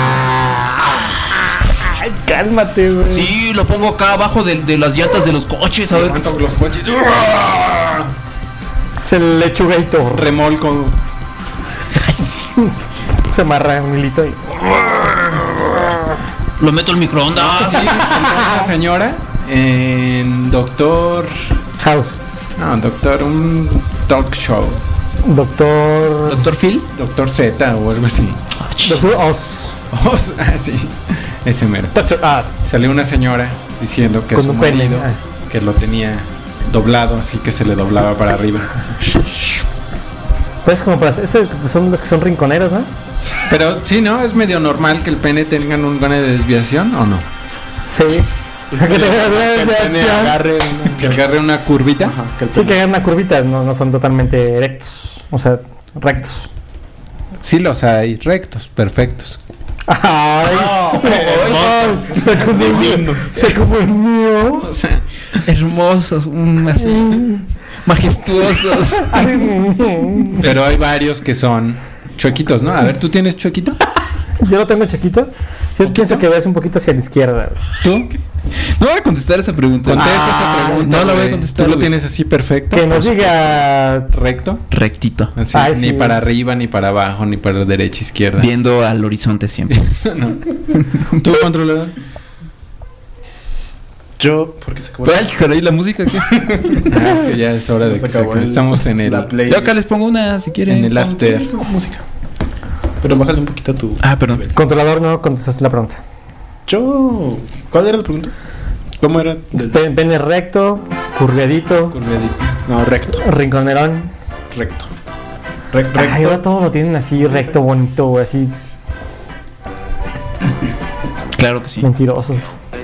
Ay, cálmate, güey. Sí, lo pongo acá abajo de, de las llantas de los coches, a ver. Levanto los coches. Es el lechugator. Remolco. Se amarra un hilito y... Lo meto al microondas. Ah, sí, una señora en Doctor. House. No, Doctor, un talk show. Doctor... Doctor Phil. Doctor Z o algo así. Doctor Oz. Oh, ah, sí, ese mero. Doctor Oz. Salió una señora diciendo que Con su un pene, marido, ah. que lo tenía doblado, así que se le doblaba para arriba. Pues como para... Ese son los que son rinconeros, ¿no? Pero sí, ¿no? Es medio normal que el pene tenga un gane de desviación, ¿o no? Sí. Que tenga una Que el pene desviación. agarre una, que agarre una curvita. Sí, que hagan una curvita, no, no son totalmente rectos. O sea, rectos. Sí los hay, rectos, perfectos. Ay, se, ay, se comió. Se comió. O sea, Hermosos, mm, así. Majestuosos. pero hay varios que son chuequitos, ¿no? A ver, ¿tú tienes chuequito? Yo lo tengo chiquito. Yo pienso que ves un poquito hacia la izquierda. ¿Tú? No voy a contestar esa pregunta. Contesta Ah, esa pregunta. No la voy a güey. contestar. ¿Tú lo güey. tienes así perfecto? Que nos diga. ¿Recto? Rectito. Así, Ay, ni sí. para arriba, ni para abajo, ni para derecha, izquierda. Viendo al horizonte siempre. No. ¿Tú, controlador? Yo, porque se acabó. Ay, caray, la música que. Ah, es que ya es hora de Se que se acabó acabe. el- Estamos en el, la play. Yo acá les pongo una si quieren. en el after. Música. Pero bájale un poquito tu. Ah, perdón. Controlador, no contestaste la pregunta. Yo. ¿Cuál era la pregunta? ¿Cómo era? Del- Pe- Pene recto, curviadito, Curviadito. No, recto. rinconerón. Recto. Rec- Ay, recto. ahora todo lo tienen así, recto, bonito, güey, así, Claro que sí. mentirosos.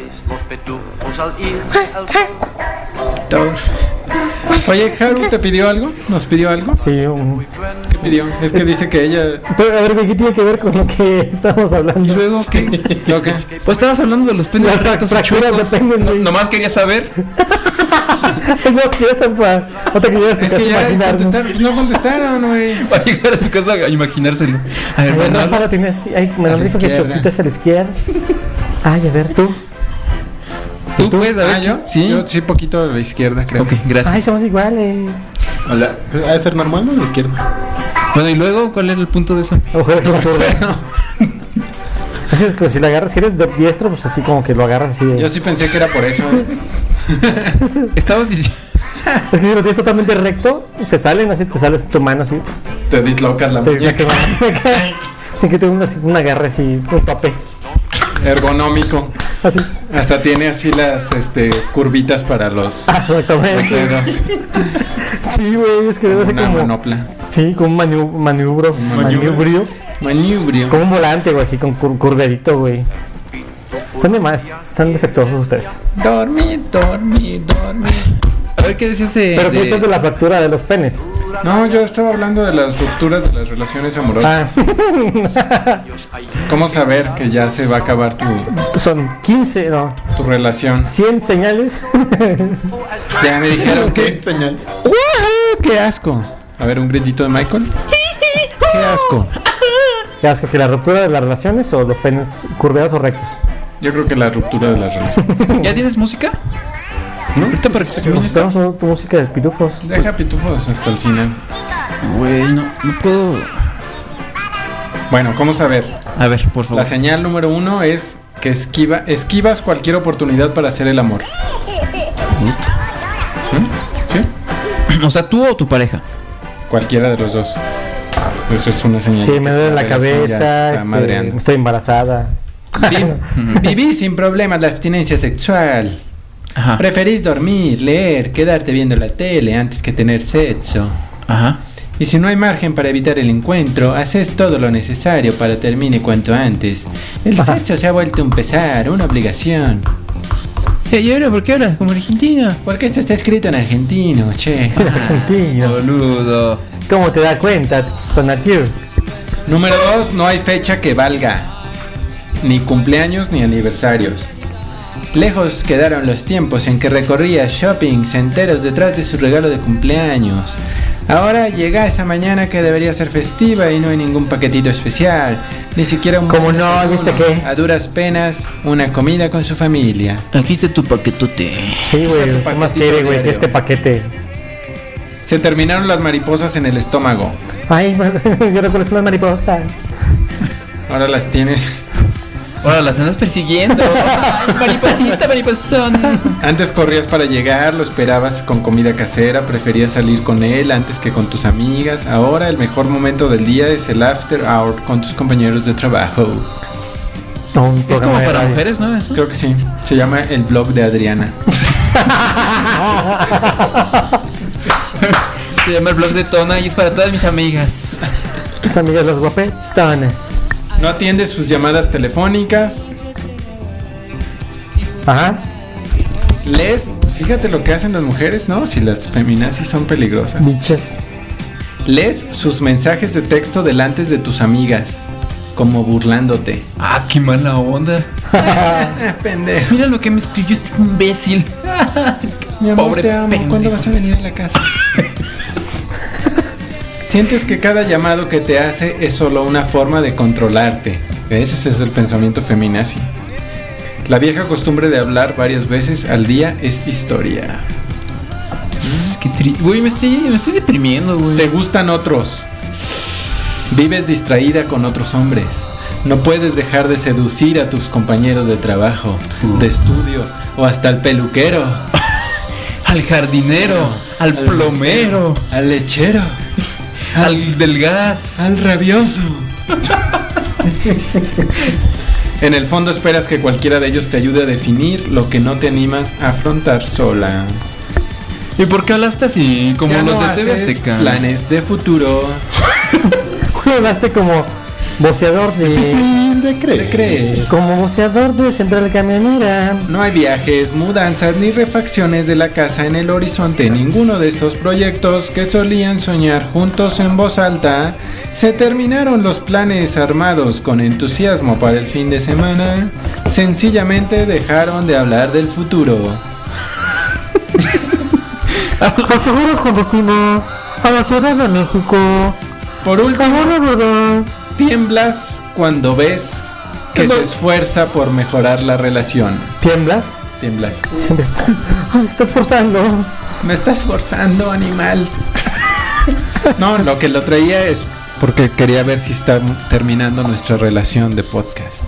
Oye, Haru, ¿te pidió algo? ¿Nos pidió algo? Sí, un... ¿Qué pidió? Es que dice que ella... Pero, a ver, ¿qué tiene que ver con lo que estamos hablando? Y luego, ¿qué? ¿Lo qué? Pues estabas hablando de los penes Las rectos y fracturas de chuecos. penes, güey. No- Nomás quería saber. No, es que ya están para... No te querías Es que ya imaginarnos. contestaron, no contestaron, güey. Va a llegar a su casa a imaginárselo. A ver, Ay, no, Manolo. ahora tienes así. Ay, me A lo la dijo que izquierda. choquita hacia la izquierda. Ay, a ver, tú. ¿Tú puedes, a ver? Ah, ¿yo? Sí. Yo sí, poquito a la izquierda, creo. Ok, gracias. Ay, somos iguales. Hola. ¿Ha de ser normal o a la izquierda? Bueno, y luego, ¿cuál era el punto de eso? Ojalá que lo zurda. Es que como si lo agarras, si eres de diestro, pues así como que lo agarras así de... Yo sí pensé que era por eso. ¿eh? Estabas diciendo. Es que si lo tienes totalmente recto, se salen así, te sales tu mano así. Te dislocas la Te muñeca. Tiene que tener una, un agarre así, un tope. Ergonómico. Así. Hasta tiene así las este, curvitas para los Ah, exactamente. dedos. Sí, güey, es que debe ser Una como... manopla. Sí, como un maniu- maniubro. maniubro. Maniubrio. Manubrio. Como un volante, güey, así con cur curvedito, güey. Están de más, están defectuosos ustedes. Dormir, dormir, dormir. A ver, ¿qué decías de. Pero de- tú dices de la fractura de los penes. No, yo estaba hablando de las rupturas de las relaciones amorosas. Ah, ¿Cómo saber que ya se va a acabar tu, son quince, no, tu relación? cien señales. Ya me dijeron que... Señal. ¡Wow! ¡Qué asco! A ver, un gritito de Michael. Qué asco. ¿Qué asco? ¿Que la ruptura de las relaciones o los penes curveados o rectos? Yo creo que la ruptura de las relaciones. ¿Ya tienes música? ¿No? Ahorita para que se termine esto. Necesitamos tu música de pitufos. Deja pitufos hasta el final. Güey, no, no puedo. Bueno, ¿cómo saber? A ver, por favor. La señal número uno es que esquiva, esquivas cualquier oportunidad para hacer el amor. ¿Sí? O sea, tú o tu pareja. Cualquiera de los dos. Eso es una señal. Sí, me duele la relación ya cabeza, está este, madreando. estoy embarazada. Vi- Viví sin problemas la abstinencia sexual. Ajá. Preferís dormir, leer, quedarte viendo la tele antes que tener sexo. Ajá. Y si no hay margen para evitar el encuentro, haces todo lo necesario para termine cuanto antes. El Ajá. sexo se ha vuelto un pesar, una obligación. ¿Y ahora por qué hablas como argentina? Porque esto está escrito en argentino, che. Argentino. Boludo. ¿Cómo te das cuenta, Tonatiu? Número dos, no hay fecha que valga. Ni cumpleaños ni aniversarios. Lejos quedaron los tiempos en que recorría shoppings enteros detrás de su regalo de cumpleaños. Ahora llega esa mañana que debería ser festiva y no hay ningún paquetito especial, ni siquiera un ¿Cómo buen no? desayuno. ¿Viste qué? A duras penas, una comida con su familia. Aquí está tu paquetote. Sí, güey, ¿qué más quiere, güey? Que este paquete. Se terminaron las mariposas en el estómago. Ay, yo recuerdo las mariposas. Ahora las tienes. Ahora las andas persiguiendo. Ay, mariposita, mariposón. Antes corrías para llegar, lo esperabas con comida casera, preferías salir con él antes que con tus amigas. Ahora el mejor momento del día es el after hour con tus compañeros de trabajo. No, un Es programa como de para radio. mujeres, ¿no? Eso. Creo que sí. Se llama El Blog de Adriana. Se llama el blog de Tona y es para todas mis amigas. Mis amigas las guapetonas. No atiendes sus llamadas telefónicas. Ajá. Lees, fíjate lo que hacen las mujeres, ¿no? Si las feminazis son peligrosas. Biches. Lees sus mensajes de texto delante de tus amigas, como burlándote. Ah, qué mala onda. Ah, pendejo. Mira lo que me escribió este imbécil. Mi amor, Pobre te amo. pendejo. ¿Cuándo vas a venir a la casa? Sientes que cada llamado que te hace es solo una forma de controlarte. Ese es el pensamiento feminazi. La vieja costumbre de hablar varias veces al día es historia. Qué triste. Güey, me estoy, me estoy deprimiendo, güey. Te gustan otros. Vives distraída con otros hombres. No puedes dejar de seducir a tus compañeros de trabajo, de estudio o hasta al peluquero, Al jardinero, al, plomero, mesero, al lechero, al del gas. al rabioso. En el fondo esperas que cualquiera de ellos te ayude a definir lo que no te animas a afrontar sola. ¿Y por qué hablaste así? Como Ya los no de T V haces Azteca. planes de futuro. Hablaste como voceador de... de creer. de creer. Como voceador de Central Camionera. No hay viajes, mudanzas ni refacciones de la casa en el horizonte. Ninguno de estos proyectos que solían soñar juntos en voz alta. Se terminaron los planes armados con entusiasmo para el fin de semana. Sencillamente dejaron de hablar del futuro. Los seguros con destino a la Ciudad de México. Por último, Favor, tiemblas cuando ves que No. se esfuerza por mejorar la relación. ¿Tiemblas? Tiemblas. Siempre está. Ay, está forzando. Me estás forzando, animal. No, lo que lo traía es porque quería ver si está terminando nuestra relación de podcast.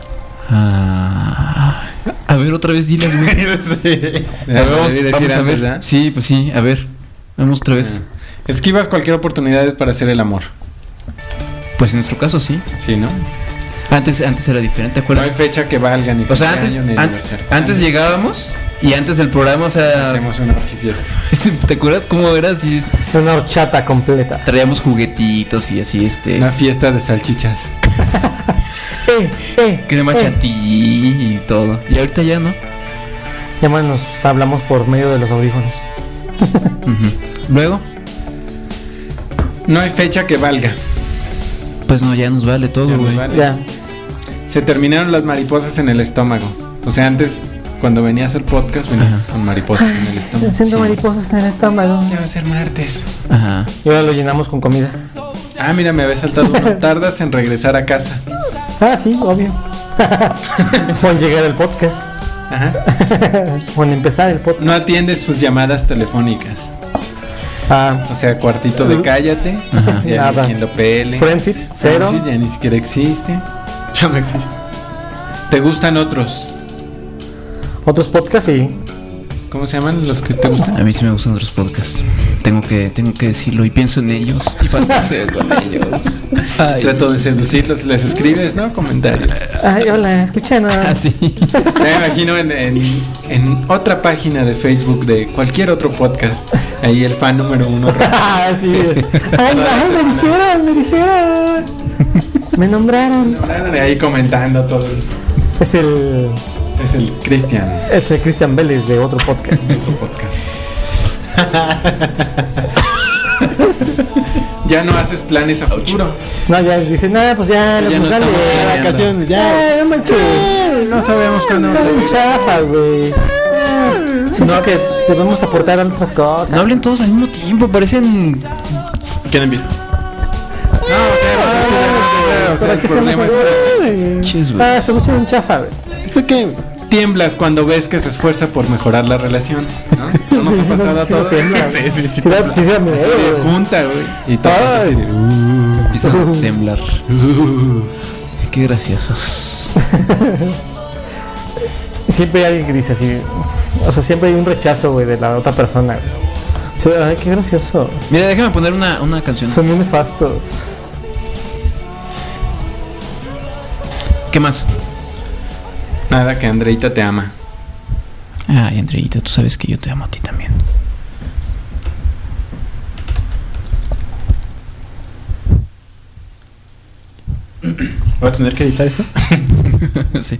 Ah, a ver, otra vez dilas, güey. Sí. A ver, vamos, vamos a ver. Sí, pues sí, a ver. Vamos otra vez. Esquivas cualquier oportunidad para hacer el amor. Pues en nuestro caso sí. Sí, ¿no? Antes, antes era diferente, ¿te No hay acuerdas? fecha que valga ni O sea, antes, cumpleaños ni an- aniversario. antes llegábamos y antes del programa, o sea, Hacemos una fiesta. ¿te acuerdas cómo era? Así es, Una horchata completa. traíamos juguetitos y así, este, Una fiesta de salchichas. Eh, eh. crema eh. chantilly y todo. Y ahorita ya no. Ya más nos hablamos por medio de los audífonos. Ujú. Luego, No hay fecha que valga. pues no, ya nos vale todo, Ya nos güey. vale. Ya. Se terminaron las mariposas en el estómago. O sea, antes, cuando venías al podcast, venías Ajá. con mariposas en el estómago. Siento Sí. mariposas en el estómago. Ya va a ser martes. Ajá. Y ahora lo llenamos con comida. Ah, mira, me había saltado uno. Tardas en regresar a casa. Ah, sí, obvio. O en llegar al podcast. Ajá. O en empezar el podcast. No atiendes tus llamadas telefónicas. Ah, O sea, cuartito de cállate. Ajá. Ya Nada. ni quien lo pele. Friendfit, cero. Friendfit ya ni siquiera existe. Ya no existe. ¿Te gustan otros? Otros podcasts, sí. ¿Cómo se llaman los que te gustan? A mí sí me gustan otros podcasts. Tengo que, tengo que decirlo y pienso en ellos y fantaseo con ellos. Ay. Trato de seducirlos, les escribes, ¿no? Comentarios. Ay, hola, escúchanos. Así. Me imagino en, en, en otra página de Facebook de cualquier otro podcast. Ahí el fan número uno. Ah, sí. Ay, ay, me dijeron, me dijeron. Me nombraron. Ahí comentando todo. Es el. Es el Cristian. Es el Cristian Vélez de otro podcast. Otro podcast. Ya no haces planes a futuro. No, ya dicen, nada, pues ya, Ya nos no sale estamos planeando. vacaciones, ya. No manches. No sabemos cuándo. Está muy chafa, güey. Sino que debemos aportar otras cosas. No hablen todos al mismo tiempo, parecen. ¿Quién empieza? O sea, ¿Para el qué se me problema es hace? Chis, güey. Ah, se me un chafa, güey. ¿Eso qué? tiemblas cuando ves que se esfuerza por mejorar la relación, ¿no? ¿No Sí, nos sí, ha pasado no, a sí nos todos? tiembla. Sí, sí, sí. Sí da- sí da miedo, Así de güey. punta, güey. Y todos Ay. así de... uh, Empiezan a temblar. uh. Qué graciosos. Siempre hay alguien que dice así. O sea, siempre hay un rechazo, güey, de la otra persona. Güey. O sea, ay, qué gracioso. Mira, déjame poner una, una canción. Son muy nefastos. ¿Qué más? Nada, que Andreita te ama. Ay, Andreita, tú sabes que yo te amo a ti también. ¿Voy a tener que editar esto? Sí.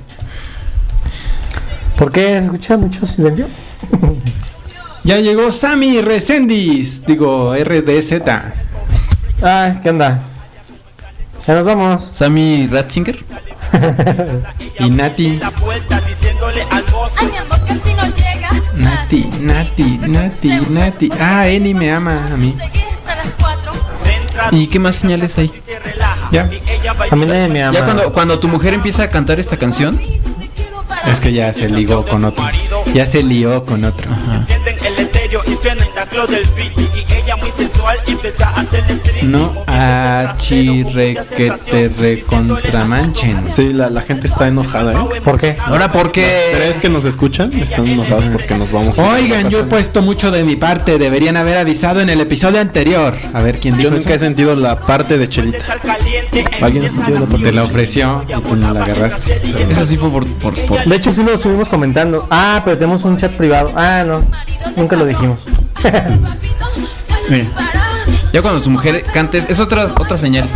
¿Por qué se escucha mucho silencio? Ya llegó Sammy Resendiz. Digo, R D Z. Ah, ¿qué onda? Ya nos vamos. Sammy Ratzinger. Y Nati. Ay, mi amor, casi no llega. Nati, Nati, Nati, Nati. Ah, Eni me ama a mí. Seguí hasta las cuatro. ¿Y qué más señales hay? Ya. A mí nadie me ama. Ya cuando, cuando tu mujer empieza a cantar esta canción. Es que ya se ligó con otro. Ya se lió con otro. Ajá. No a chirrequete recontramanchen. Sí, la, la gente está enojada, ¿eh? ¿Por qué? Ahora, ¿por qué? ¿Crees que nos escuchan? Están enojados porque nos vamos a ir de Oigan, yo he vacaciones. puesto mucho de mi parte. Deberían haber avisado en el episodio anterior. A ver quién Yo dijo nunca he eso. sentido la parte de Chelita. ¿Alguien ha sentido la parte? Te la ofreció y tú no la agarraste. Eso sí fue por, por, por- De hecho, sí lo estuvimos comentando. Ah, pero tenemos un chat privado. Ah, no. Nunca lo dijimos. Mira. Ya cuando tu mujer cantes, es otra, otra señal.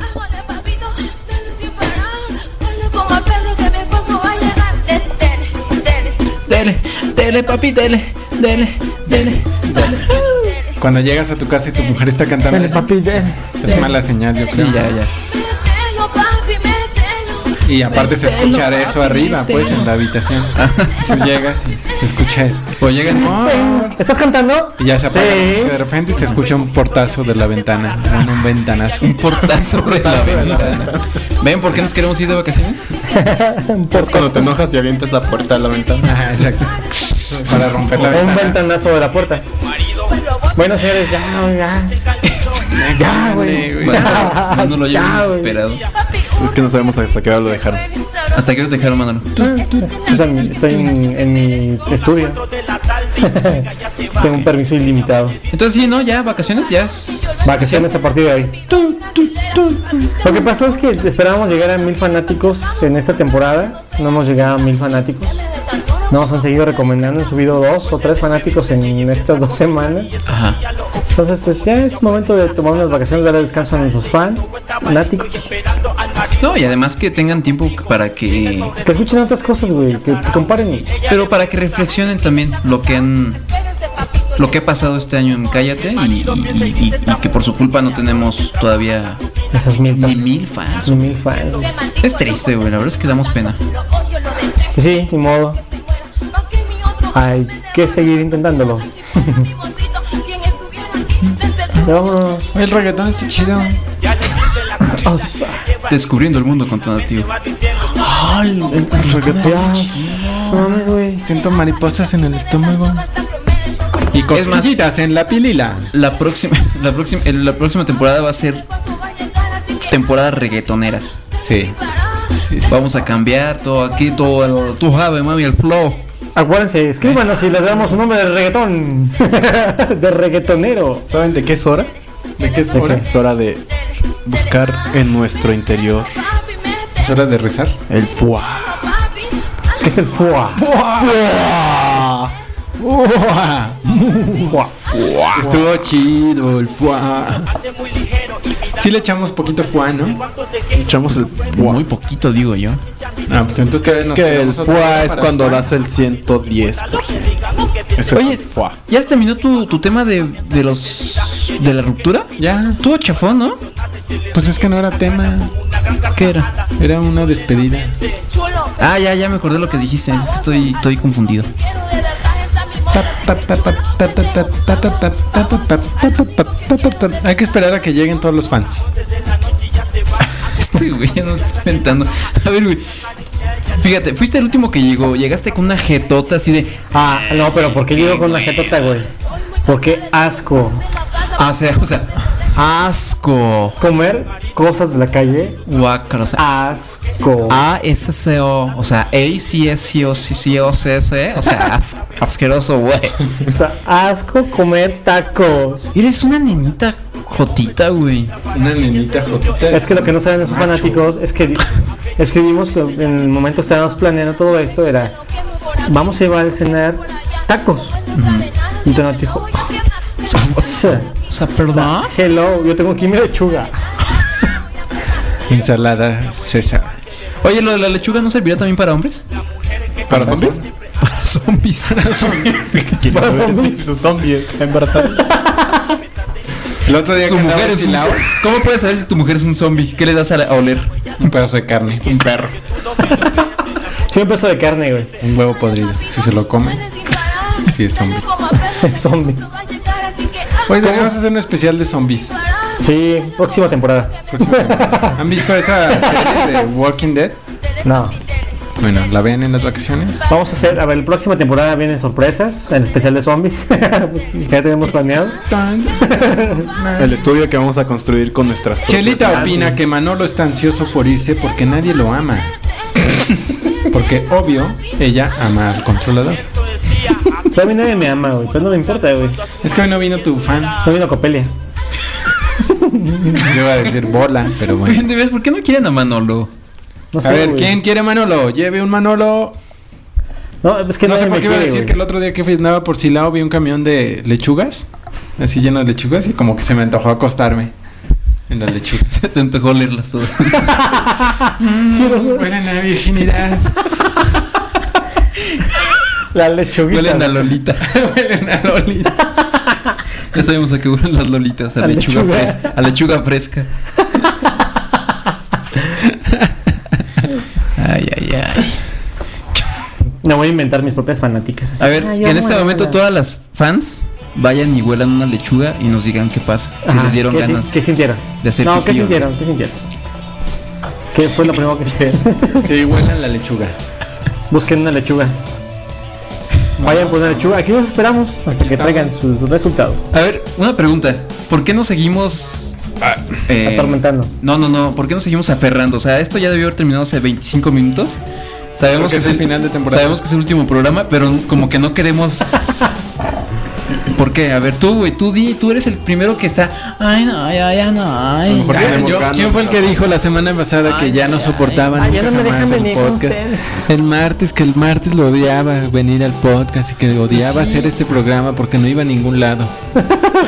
Como a perro que mi esposo va a llegar. Dele, dele, Dele, dele, papi, dele, dele, dele, dele. Cuando llegas a tu casa y tu mujer está cantando Dale, eso, papi, dale. es mala señal, yo Sí, creo. ya, ya. mételo, papi, mételo. Y aparte se escucha eso arriba, pues, en la habitación. Si llegas y se escucha eso. O llegan. ¿Estás cantando? Y ya se apaga. Sí. De repente se escucha un portazo de la ventana. Un, un ventanazo. Un portazo de la ventana. ¿Ven por qué nos queremos ir de vacaciones? Es cuando te enojas y avientas la puerta a la ventana. Ajá, exacto. Para romper la O un ventana. ventanazo de la puerta. Bueno, señores, ya, ya. Ya, güey. güey. Ya, No, no lo llevo ya, güey. desesperado. Es que no sabemos hasta qué hora lo dejaron. ¿Hasta qué hora te dejaron, Manolo? O sea, mi- estoy en, en mi estudio. Tengo un permiso ilimitado. Entonces sí, ¿no? Ya, vacaciones, ya es... Vacaciones a partir de hoy. Lo que pasó es que esperábamos llegar a mil fanáticos en esta temporada. No hemos llegado a mil fanáticos. Nos han seguido recomendando. Han subido dos o tres fanáticos en estas dos semanas. Ajá. Entonces, pues ya es momento de tomar unas vacaciones, darle descanso a nuestros fans, fanáticos. No, y además que tengan tiempo para que... Que escuchen otras cosas, güey. Que, que comparen. Pero para que reflexionen también lo que han... Lo que ha pasado este año en Cállate y, y- y- y- y que por su culpa no tenemos todavía Esos mil, ni mil fans. ni mil fans, güey. Es triste, güey, la verdad es que damos pena. Y sí, ni modo. Hay que seguir intentándolo. Ya vámonos. El reggaetón está chido. O sea, Descubriendo el mundo con Tonatiuh. ay, el, el reggaetón. No mames, güey. Siento mariposas en el estómago. Y Es más- cosquillitas en la pilila. La próxima, la próxima, el- la próxima temporada va a ser temporada reggaetonera. Sí. Sí, sí. Vamos a cambiar todo aquí, todo el, tú sabes, mami, el flow. Acuérdense, escríbanos si les damos un nombre de reggaetón. De reggaetonero. ¿Saben de qué es hora? ¿De qué es ¿De hora? qué? Es hora de buscar en nuestro interior ¿Es hora de rezar? el fuá. ¿Qué es el fuá? Fuá. Estuvo chido el fuá. Sí le echamos poquito fuá, ¿no? Echamos el fuá. Muy poquito, digo yo. Ah, pues entonces Es que el fuá es cuando das el ciento diez por ciento. Eso Oye, es el fuá. ¿ya se terminó tu, tu tema de, de los de la ruptura? Ya, Tuvo chafón, ¿no? pues es que no era tema. ¿Qué era? Era una despedida. Ah, ya, ya me acordé lo que dijiste. Es que estoy, estoy confundido. Hay que esperar a que lleguen todos los fans. Este güey ya no está inventando. A ver, güey. Fíjate, fuiste el último que llegó. Llegaste con una jetota así de. Ah, no, pero ¿por qué llego con la jetota, güey? Porque asco. Ah, o sea, o sea, asco. Comer cosas de la calle, Guácala, o sea, asco. A S C O, o sea, A C S C O C O C S, o sea, as- asqueroso, güey. O sea, asco comer tacos. Eres una nenita jotita, güey. Una nenita jotita. Es que lo que no saben esos fanáticos es que di- escribimos que en el momento que estábamos planeando todo esto era vamos a llevar a cenar tacos. Y Tonatiuh dijo, o sea, O sea, perdón. hello, yo tengo aquí mi lechuga. Ensalada César. Oye, lo de la lechuga no servirá también para hombres. ¿Para zombies? Para zombies. Para zombies. Si su zombie está embarazada. El otro día Su que andaba mujer es un... enchilado, ¿Cómo puedes saber si tu mujer es un zombie? ¿Qué le das a, a oler? un pedazo de carne, un perro, Sí, un pedazo de carne, güey. un huevo podrido. Si se lo come, sí es zombie. Zombie. Hoy deberíamos hacer un especial de zombies. Sí, próxima temporada. ¿Han visto esa serie de Walking Dead? No. Bueno, ¿la ven en las vacaciones? Vamos a hacer, a ver, la próxima temporada vienen sorpresas, el especial de zombies. Ya tenemos planeado. El estudio que vamos a construir con nuestras propias Chelita manos. opina que Manolo está ansioso por irse porque nadie lo ama. Porque, obvio, ella ama al controlador. O sea, a mí nadie me ama, güey, pero no me importa, güey. Es que hoy no vino tu fan. No vino Copelia. Yo iba a decir bola, pero Oye, bueno. de veras, ¿por qué no quieren a Manolo? No sé, A ver, güey. ¿quién quiere Manolo? Lleve un Manolo. No, es que No nadie sé por me qué iba a quiere, decir güey. que el otro día que fui andaba por Silao vi un camión de lechugas. Así lleno de lechugas y como que se me antojó acostarme en las lechugas. Se te antojó leerlas todas. Quiero ser Huelen a virginidad. la lechuguita. Huelen a Lolita. Huelen a Lolita. Ya sabemos a qué huelen las Lolitas. A, A lechuga, lechuga. fresca. A lechuga fresca. Ay, ay, ay. Me voy a inventar mis propias fanáticas. así. A ver, Ah, que yo en amo este a momento la- todas las fans vayan y huelan una lechuga y nos digan qué pasa. Si Ajá, les dieron ¿qué, si- ganas. ¿Qué sintieron? de hacer No, pipí ¿qué o no. sintieron? ¿Qué sintieron? ¿Qué fue lo primero que sintieron? Sí, huelen la lechuga. Busquen una lechuga. Vayan por una lechuga. Aquí nos esperamos hasta que traigan su, su resultado. A ver, una pregunta. ¿Por qué nos seguimos eh, Atormentando. No, no, no. ¿Por qué nos seguimos aferrando? O sea, esto ya debió haber terminado hace veinticinco minutos. Sabemos Porque que es el final de temporada. Sabemos que es el último programa, pero como que no queremos. ¿Por qué? A ver, tú, güey, tú di, tú eres el primero que está. Ay, no, ya, ya, no, ay. mejor ya". tenemos Yo- ganas, ¿Quién fue el que dijo la semana pasada que Ay, ya no ay, soportaban ay, ya nunca no me jamás dejan el venir con podcast? ustedes. El martes, que el martes lo odiaba venir al podcast y que odiaba Sí. hacer este programa porque no iba a ningún lado. Pues,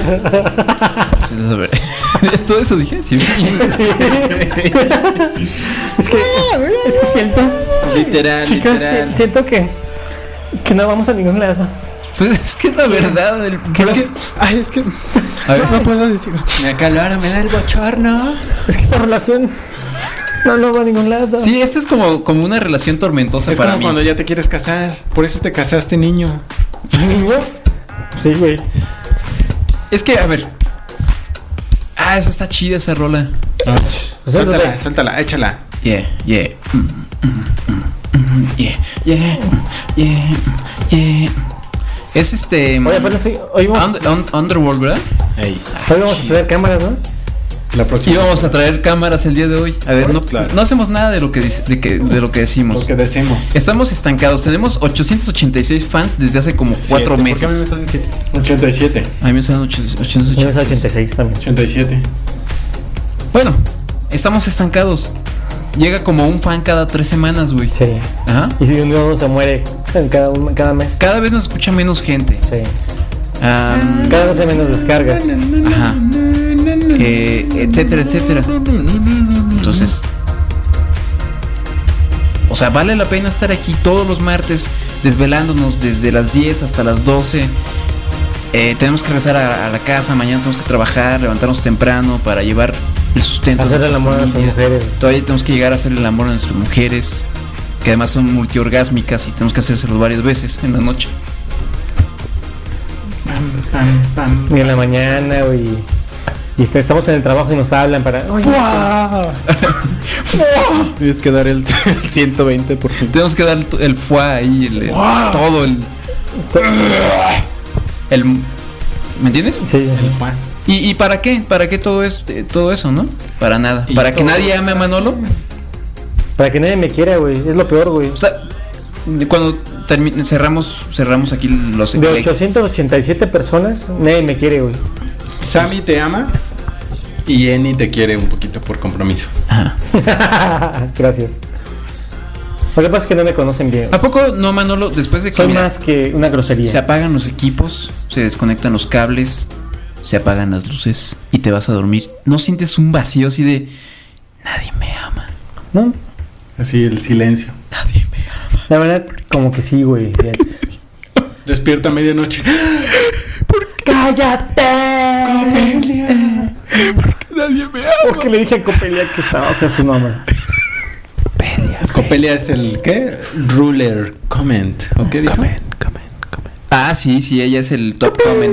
a ver. ¿Todo eso dije? Sí. Sí. es que es que siento, Literal, chicas, literal. si- siento que que no vamos a ningún lado. Pues es que es la verdad. El... Es que, ay, es que A ver, no puedo decir. Me acalora, me da el bochorno. Es que esta relación no no va a ningún lado. sí, esto es como, como una relación tormentosa Es para como mí. cuando ya te quieres casar. Por eso te casaste, niño. Sí, güey. Es que, a ver. Ah, esa está chida esa rola. Ah, Pues suéltala, dale. suéltala, échala. Yeah, yeah. Mm, mm, mm, mm, yeah, yeah, yeah, yeah. Es este. Oye, apenas hoy, hoy vamos, Und- un- Underworld, ¿verdad? Ey. hoy vamos a tener cámaras, ¿no? La próxima. Y vamos a traer cámaras el día de hoy. A ver, no, Claro. no hacemos nada de lo que dice- de, que, de lo que decimos. Lo que decimos. Estamos estancados. Tenemos ochocientos ochenta y seis fans desde hace como cuatro Siete. ¿Por qué a mí me meses. salen siete? ochenta y siete. A mí me salen ochocientos Yo ochenta y seis. ochenta y seis también. ochenta y siete. Bueno, estamos estancados. Llega como un fan cada tres semanas, güey. Sí. Ajá. Y si uno se muere en cada, un- cada mes. Cada vez nos escucha menos gente. Sí. Am, Cada vez hay menos descargas. Ajá. Eh, etcétera, etcétera. Entonces, o sea, vale la pena estar aquí todos los martes desvelándonos desde las diez hasta las doce. Eh, tenemos que regresar a, a la casa, mañana tenemos que trabajar, levantarnos temprano para llevar el sustento. Hacer el amor a nuestras familia. mujeres. Todavía tenemos que llegar a hacer el amor a nuestras mujeres, que además son multiorgásmicas y tenemos que hacérselo varias veces en la noche. Y en la mañana, güey. Y est- estamos en el trabajo y nos hablan para. Oye, Tienes que dar el ciento veinte por ciento. Tenemos que dar el, el fuá ahí, el, el- todo el, el. ¿Me entiendes? sí, sí. ¿Y, y para qué? ¿Para qué todo, es, eh, todo eso, no? Para nada. Y ¿Para que todo- nadie ame a Manolo? Para que nadie me quiera, güey. Es lo peor, güey. O sea, de cuando termi- cerramos cerramos aquí los De ochocientas ochenta y siete personas, nadie me quiere, güey. Sammy te ama y Eni te quiere un poquito por compromiso. Ajá. Gracias. Lo que pasa es que no me conocen bien. ¿A poco no, Manolo? Después de que Soy mira, más que una grosería. se apagan los equipos, se desconectan los cables, se apagan las luces y te vas a dormir, ¿no sientes un vacío así de nadie me ama? ¿No? Así el silencio. Nadie me ama. La verdad, como que sí, güey. Despierta a medianoche. ¡Cállate! Nadie me ama. Porque le dije a Copelia que estaba feo su nombre. Copelia es el ¿qué? Ruler comment. ¿O qué dijo? Ah, sí, sí, ella es el top comment.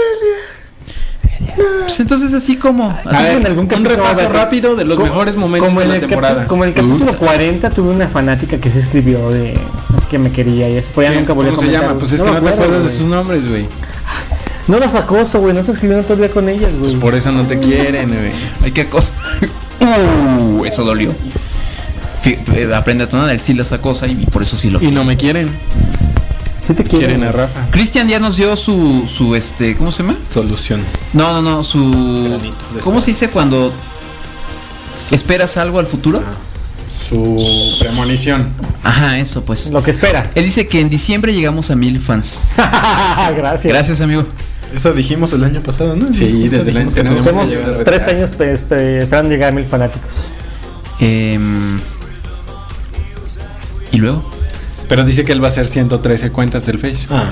Pues entonces así como A así ver, en algún un capítulo, repaso a ver, rápido de los Co- mejores momentos como de en la el capi- temporada. Como en el capítulo cuarenta tuve una fanática que se escribió de así que me quería y eso. Pues ya ¿Quién? nunca volví a ¿Cómo se comentar, llama? güey. Pues es que me no te acuerdo, acuerdas de güey. sus nombres, güey. No las acoso, güey. No se escribieron todo el día con ellas, güey. Pues por eso no te quieren, güey. Ay, qué cosa. Uh, eso dolió. Fi- eh, Aprende a tonar, él sí las acosa y por eso sí lo. Y no me quieren. Sí te quieren. Quieren a Rafa. Cristian ya nos dio su, su este, ¿cómo se llama? Solución. No, no, no, su. Granito de ¿Cómo se dice cuando esperas algo al futuro? Su premonición. Ajá, eso pues. Lo que espera. Él dice que en diciembre llegamos a mil fans. Gracias. Gracias, amigo. Eso dijimos el año pasado, ¿no? Sí, desde el año Dijimos que tenemos teníamos Tenemos que llegar a tres retrasar. años pe- espe- esperando llegar a mil fanáticos. Em, y luego. Pero dice que él va a hacer ciento trece cuentas del Face. Ah,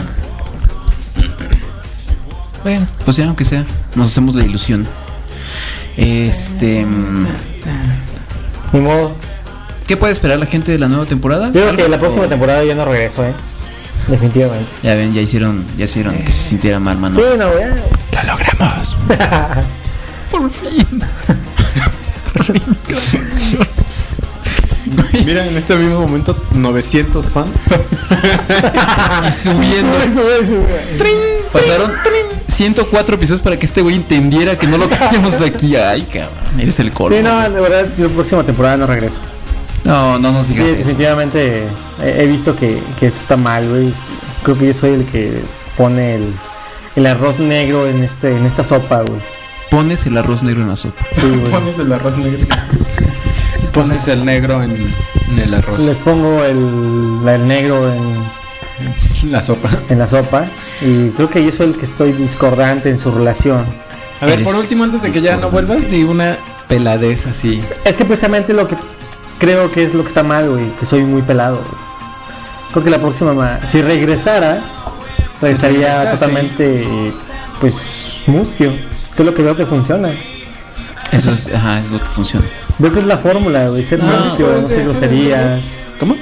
Bueno, pues ya, aunque sea, nos hacemos la ilusión. Este. mm, Ni modo. ¿Qué puede esperar la gente de la nueva temporada? Yo creo que ¿Algo? la próxima temporada ya no regreso, eh. Definitivamente. Ya ven, ya hicieron, ya hicieron que se sintiera mal, mano. Sí, no, ya. Lo logramos. Por fin. mira, en este mismo momento, novecientos fans. Y subiendo. Sube, sube, sube. Pasaron ciento cuatro episodios para que este güey entendiera que no lo tenemos aquí. Ay, cabrón. Eres el colmo. Sí, no, de verdad, yo la próxima temporada no regreso. No, no nos Sí, digas eso. definitivamente he, he visto que, que eso está mal, güey. Creo que yo soy el que pone el, el arroz negro en este en esta sopa, güey. Pones el arroz negro en la sopa. Sí, güey. Pones el arroz negro. Pones el negro en, en el arroz. Les pongo el, la- el negro en, La sopa. en la sopa. Y creo que yo soy el que estoy discordante en su relación. A ver, Eres por último, antes de que ya no discordante. vuelvas, di una peladez así. Es que precisamente lo que creo que es lo que está mal, güey. Que soy muy pelado, güey. Creo que la próxima, ma- si regresara, regresaría regresaste. totalmente, eh, pues, mustio. Que es lo que veo que funciona. Eso es, ajá, es lo que funciona. Veo que es la fórmula, güey. Ser No, mustio, pues, no hacer eso- groserías. ¿Cómo?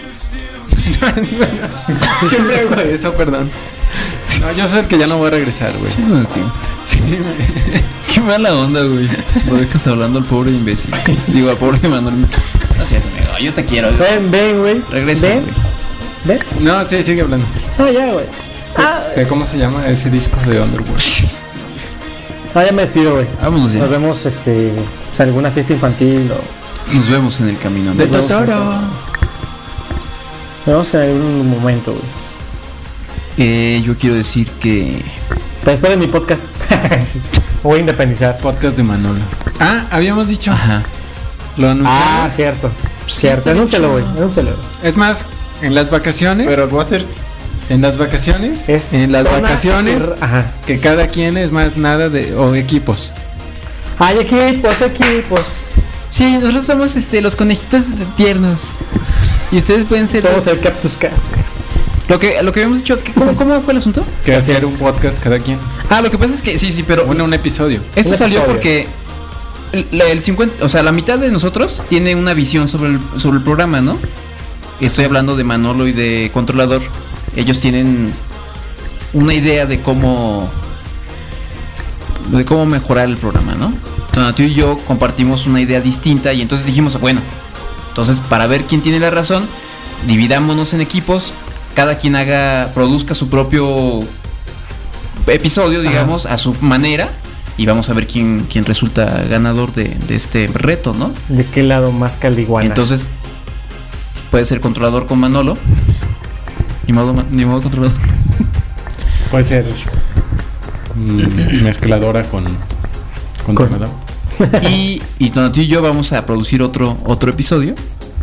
Siempre hago eso, perdón. No, yo soy el que ya no voy a regresar, güey. Sí. Sí, me- Qué mala onda, güey. Lo dejas hablando al pobre imbécil. Digo, al pobre Manuel. No es cierto, amigo. Yo te quiero. güey. Ven, ven, güey. Regresa, Ven, güey. ven. No, sí, sigue hablando. Ah, ya, güey. Ah, ¿Qué- ¿Cómo se llama ese disco de Underworld? ah, ya me despido, güey. Vámonos ya. Nos vemos, este, pues, alguna fiesta infantil o Nos vemos en el camino. De amigo. Nos vemos. Totoro. nos vemos en algún momento, güey. Eh, yo quiero decir que. Pero después de mi podcast, sí, me voy a independizar. Podcast de Manolo. Ah, habíamos dicho. Ajá. Lo anunciamos. Ah, cierto. Sí, Cierto, está anúncialo, güey. chido. Anúncialo. Es más, en las vacaciones. Pero va a ser. En las vacaciones. Es en las una- vacaciones. Ajá. Que cada quien es más nada de. O equipos. Hay equipos, equipos. Sí, nosotros somos este, los conejitos tiernos. Y ustedes pueden ser. Somos el Cactus Cast. Lo que, lo que habíamos dicho. que- ¿cómo, ¿Cómo fue el asunto? Que hacer un podcast cada quien. Ah, lo que pasa es que. Sí, sí, pero. Bueno, un episodio. Esto Un salió episodio. porque el, el cincuenta, o sea, la mitad de nosotros tiene una visión sobre el, sobre el programa, ¿no? Estoy hablando de Manolo y de Controlador. Ellos tienen una idea de cómo de cómo mejorar el programa, ¿no? Entonces, tú y yo compartimos una idea distinta y entonces dijimos, bueno, entonces para ver quién tiene la razón, dividámonos en equipos, cada quien haga produzca su propio episodio, digamos, a su manera. Y vamos a ver quién, quién resulta ganador de, de este reto, ¿no? ¿De qué lado más caliguana? Entonces, puede ser Controlador con Manolo. Ni modo, ma- ni modo Controlador. puede ser. Mm, mezcladora con. Con, Con- Tonador. Y, y Tonatio y yo vamos a producir otro, otro episodio.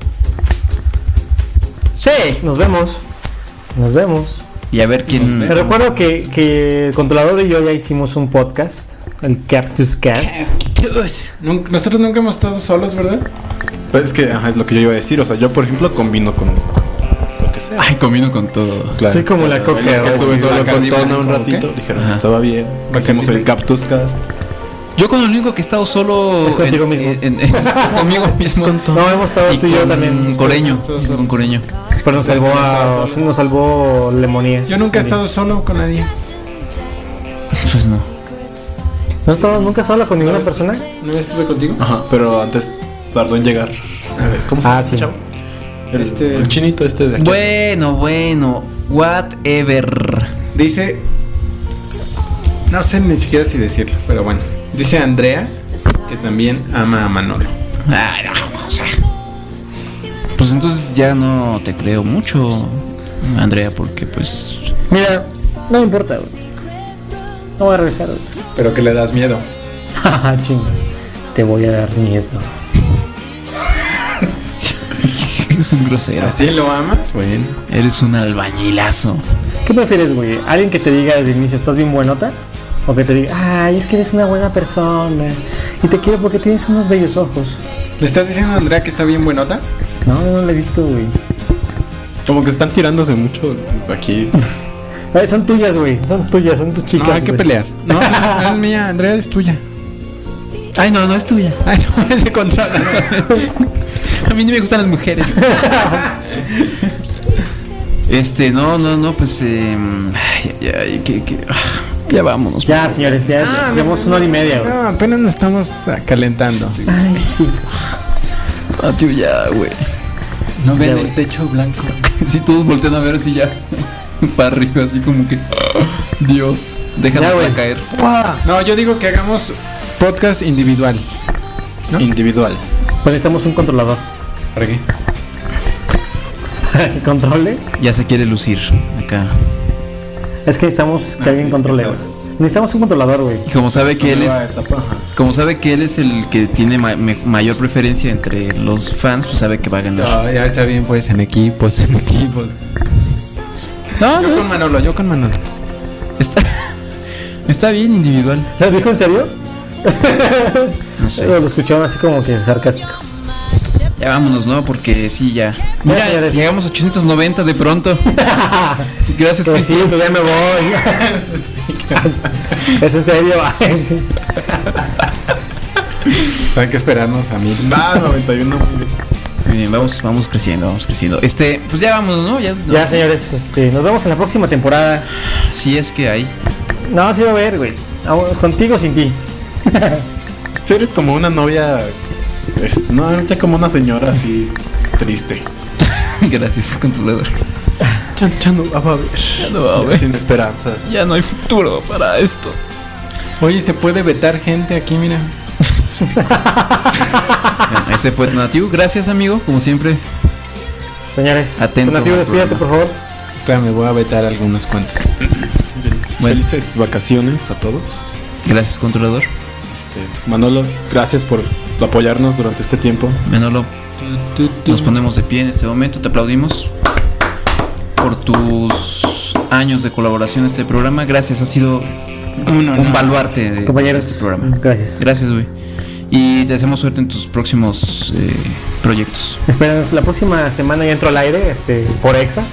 Sí. Nos vemos. Nos vemos. Y a ver quién. Te recuerdo que, que el Controlador y yo ya hicimos un podcast, el Cactus Cast. Nun- Nosotros nunca hemos estado solos, ¿verdad? Pues es que ajá, es lo que yo iba a decir. O sea, yo por ejemplo combino con lo que sea. Ay, combino con todo. Claro. Soy como la coca. Que estuve sí, solo la con Candy Tona un Blanco, ratito. ¿qué? Dijeron Ajá. que estaba bien. Hacemos el Cactus Cast. Yo con el único que he estado solo. Es contigo en- mismo. en- es, es conmigo mismo. No, hemos estado Y tú y yo con también. Coreño. Todos y con solos. Coreño. Pero nos salvó a, nos salvó Lemonías. Yo nunca he estado solo con nadie. Pues no. ¿No has estado nunca sola con ninguna persona? ¿No estuve contigo? Ajá, pero antes tardó en llegar. A ver, ¿cómo se Ah, llama sí. ese chavo? El, Este- el chinito este de aquí. Bueno, bueno. Whatever. Dice. No sé ni siquiera si decirlo, pero bueno. Dice Andrea que también ama a Manolo. Ay, no, o sea. Pues entonces ya no te creo mucho, Andrea, porque pues. Mira, no me importa, güey. No voy a regresar, güey. Pero que le das miedo. Jaja, chinga. Te voy a dar miedo. Eres un grosero. ¿Así lo amas? Bueno. Eres un albañilazo. ¿Qué prefieres, güey? ¿Alguien que te diga desde el inicio estás bien buenota? O que te diga, ay, es que eres una buena persona y te quiero porque tienes unos bellos ojos. ¿Le estás diciendo a Andrea que está bien buenota? No, no lo he visto, güey. Como que están tirándose mucho aquí. Ay, son tuyas, güey. Son tuyas, son tus chicas. No, hay que güey. pelear. No, no, no es mía. Andrea es tuya. Ay, no, no es tuya. Ay, no, es de controla. A mí ni me gustan las mujeres. Este, no, no, no, pues. Eh, ay, ay, ay, que, que, ah, ya vámonos. Ya, señores, ya Ah, llevamos una hora y media, güey. No, apenas nos estamos ah, calentando. Ay, sí. Ah, tío, ya, güey. No ven Ya, el güey. techo blanco. Sí, todos voltean a ver así ya. Para arriba, así como que. ah, Dios, déjanos Ya, güey. caer. No, yo digo que hagamos podcast individual. ¿No? Individual. Pues necesitamos un controlador. ¿Para qué? Que controle. Ya se quiere lucir acá. Es que necesitamos que alguien sí, controle, sí, güey. Necesitamos un controlador, güey. Y como sabe que él es. Nueva etapa, ajá. Como sabe que él es el que tiene ma- me- mayor preferencia entre los fans, pues sabe que va a ganar. No, ya está bien, pues en equipos, en equipos. No, Yo no, con Manolo, yo con Manolo. está, está bien individual. ¿Lo dijo en serio? No sé. Lo escucharon así como que sarcástico. Ya vámonos, ¿no? Porque sí, ya. Mira, señores. llegamos a ochocientos noventa de pronto. Gracias, Pues sí, Cristian. pues ya me voy. Es en serio. Ay, sí. Hay que esperarnos a mí. Ah, noventa y uno. muy bien. Muy bien, vamos, vamos creciendo, vamos creciendo. Este, pues ya vámonos, ¿no? Ya, Ya, señores, este, nos vemos en la próxima temporada. Si es que hay. No, sí va a haber, güey. Vámonos contigo o sin ti. Si eres como una novia, es- no, ahorita como una señora así triste. Gracias, controlador. Ya, ya no va a haber. Ya no va a haber. Sin esperanzas. Ya no hay futuro para esto. Oye, se puede vetar gente aquí, mira. Bueno, ese fue Tonatiuh. Gracias, amigo, como siempre. Señores, Atento Tonatiuh, al despídate, por programa. favor. Espérame, voy a vetar algunos cuantos. Bueno. Felices vacaciones a todos. Gracias, controlador. Este, Manolo, gracias por apoyarnos durante este tiempo. Manolo, nos ponemos de pie en este momento. Te aplaudimos por tus años de colaboración en este programa. Gracias, ha sido un baluarte de, Compañeros, de este programa. gracias. Gracias, güey. Y te deseamos suerte en tus próximos eh, proyectos. Espérenos, la próxima semana ya entro al aire, este, por Exa.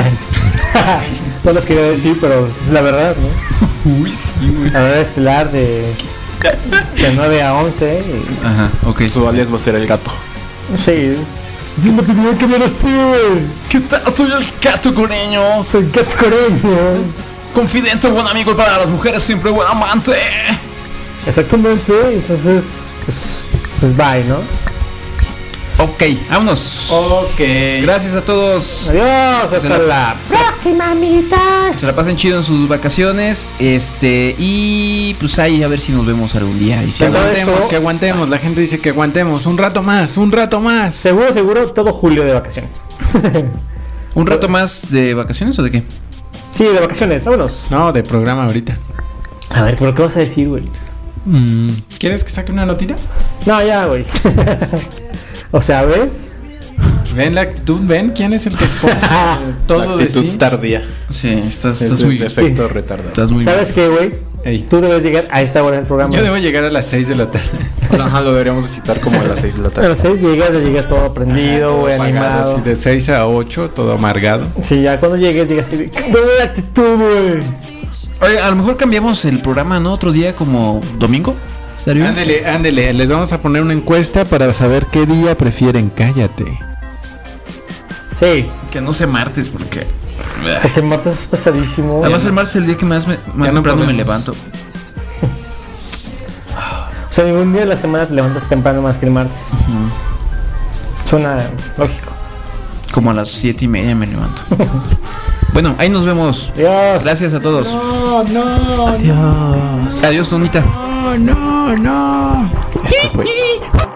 No les quería decir, pero es la verdad, ¿no? Uy, sí, güey. La verdad estelar de, de nueve a once. y- Ajá, ok. Su alias va a ser el gato. Sí. Sí, me tenía que merecer. ¿Qué tal? Soy el gato coreño. Soy Gato Coreño. Confidente, buen amigo para las mujeres, siempre buen amante. Exactamente. Entonces, pues, pues bye, ¿no? Ok, vámonos. Ok. Gracias a todos. Adiós, hasta la- la próxima, amiguitas. Se la pasen chido en sus vacaciones. Este, y pues ahí a ver si nos vemos algún día. Y si Que Todo aguantemos, esto- que aguantemos. La gente dice que aguantemos. Un rato más, un rato más. Seguro, seguro, todo julio de vacaciones. ¿Un rato más de vacaciones o de qué? Sí, de vacaciones, vámonos. No, de programa ahorita. A ver, ¿pero qué vas a decir, güey? Mm, ¿Quieres que saque una notita? No, ya, güey. O sea, ¿ves? Ven la actitud, ven quién es el que pone todo La de actitud sí. tardía. Sí, estás, Es estás el muy. efecto Sí. retardado. Estás muy ¿Sabes qué, güey? Ey. Tú debes llegar a esta hora del programa. Yo debo llegar a las seis de la tarde. Ajá, lo deberíamos de citar como a las seis de la A tarde. las seis llegas, ya llegas todo aprendido, güey, Apagado, animado. así de seis a ocho, todo amargado. Sí, ya cuando llegues, llegas así de... ¿Dónde la actitud, güey? Oye, a lo mejor cambiamos el programa, ¿no? Otro día como domingo. ¿Estaría bien? Ándele, ándele. Les vamos a poner una encuesta para saber qué día prefieren. Cállate. Sí, Que no sea martes, porque. porque el martes es pesadísimo. Además, el martes es el día que más, me, más Ya no temprano me podemos. levanto. O sea, ningún día de la semana te levantas temprano más que el martes. Suena lógico. Como a las siete y media me levanto. Bueno, ahí nos vemos. Adiós. Gracias a todos. No, no, Adiós. Adiós, Donita. no, no, no. Esto fue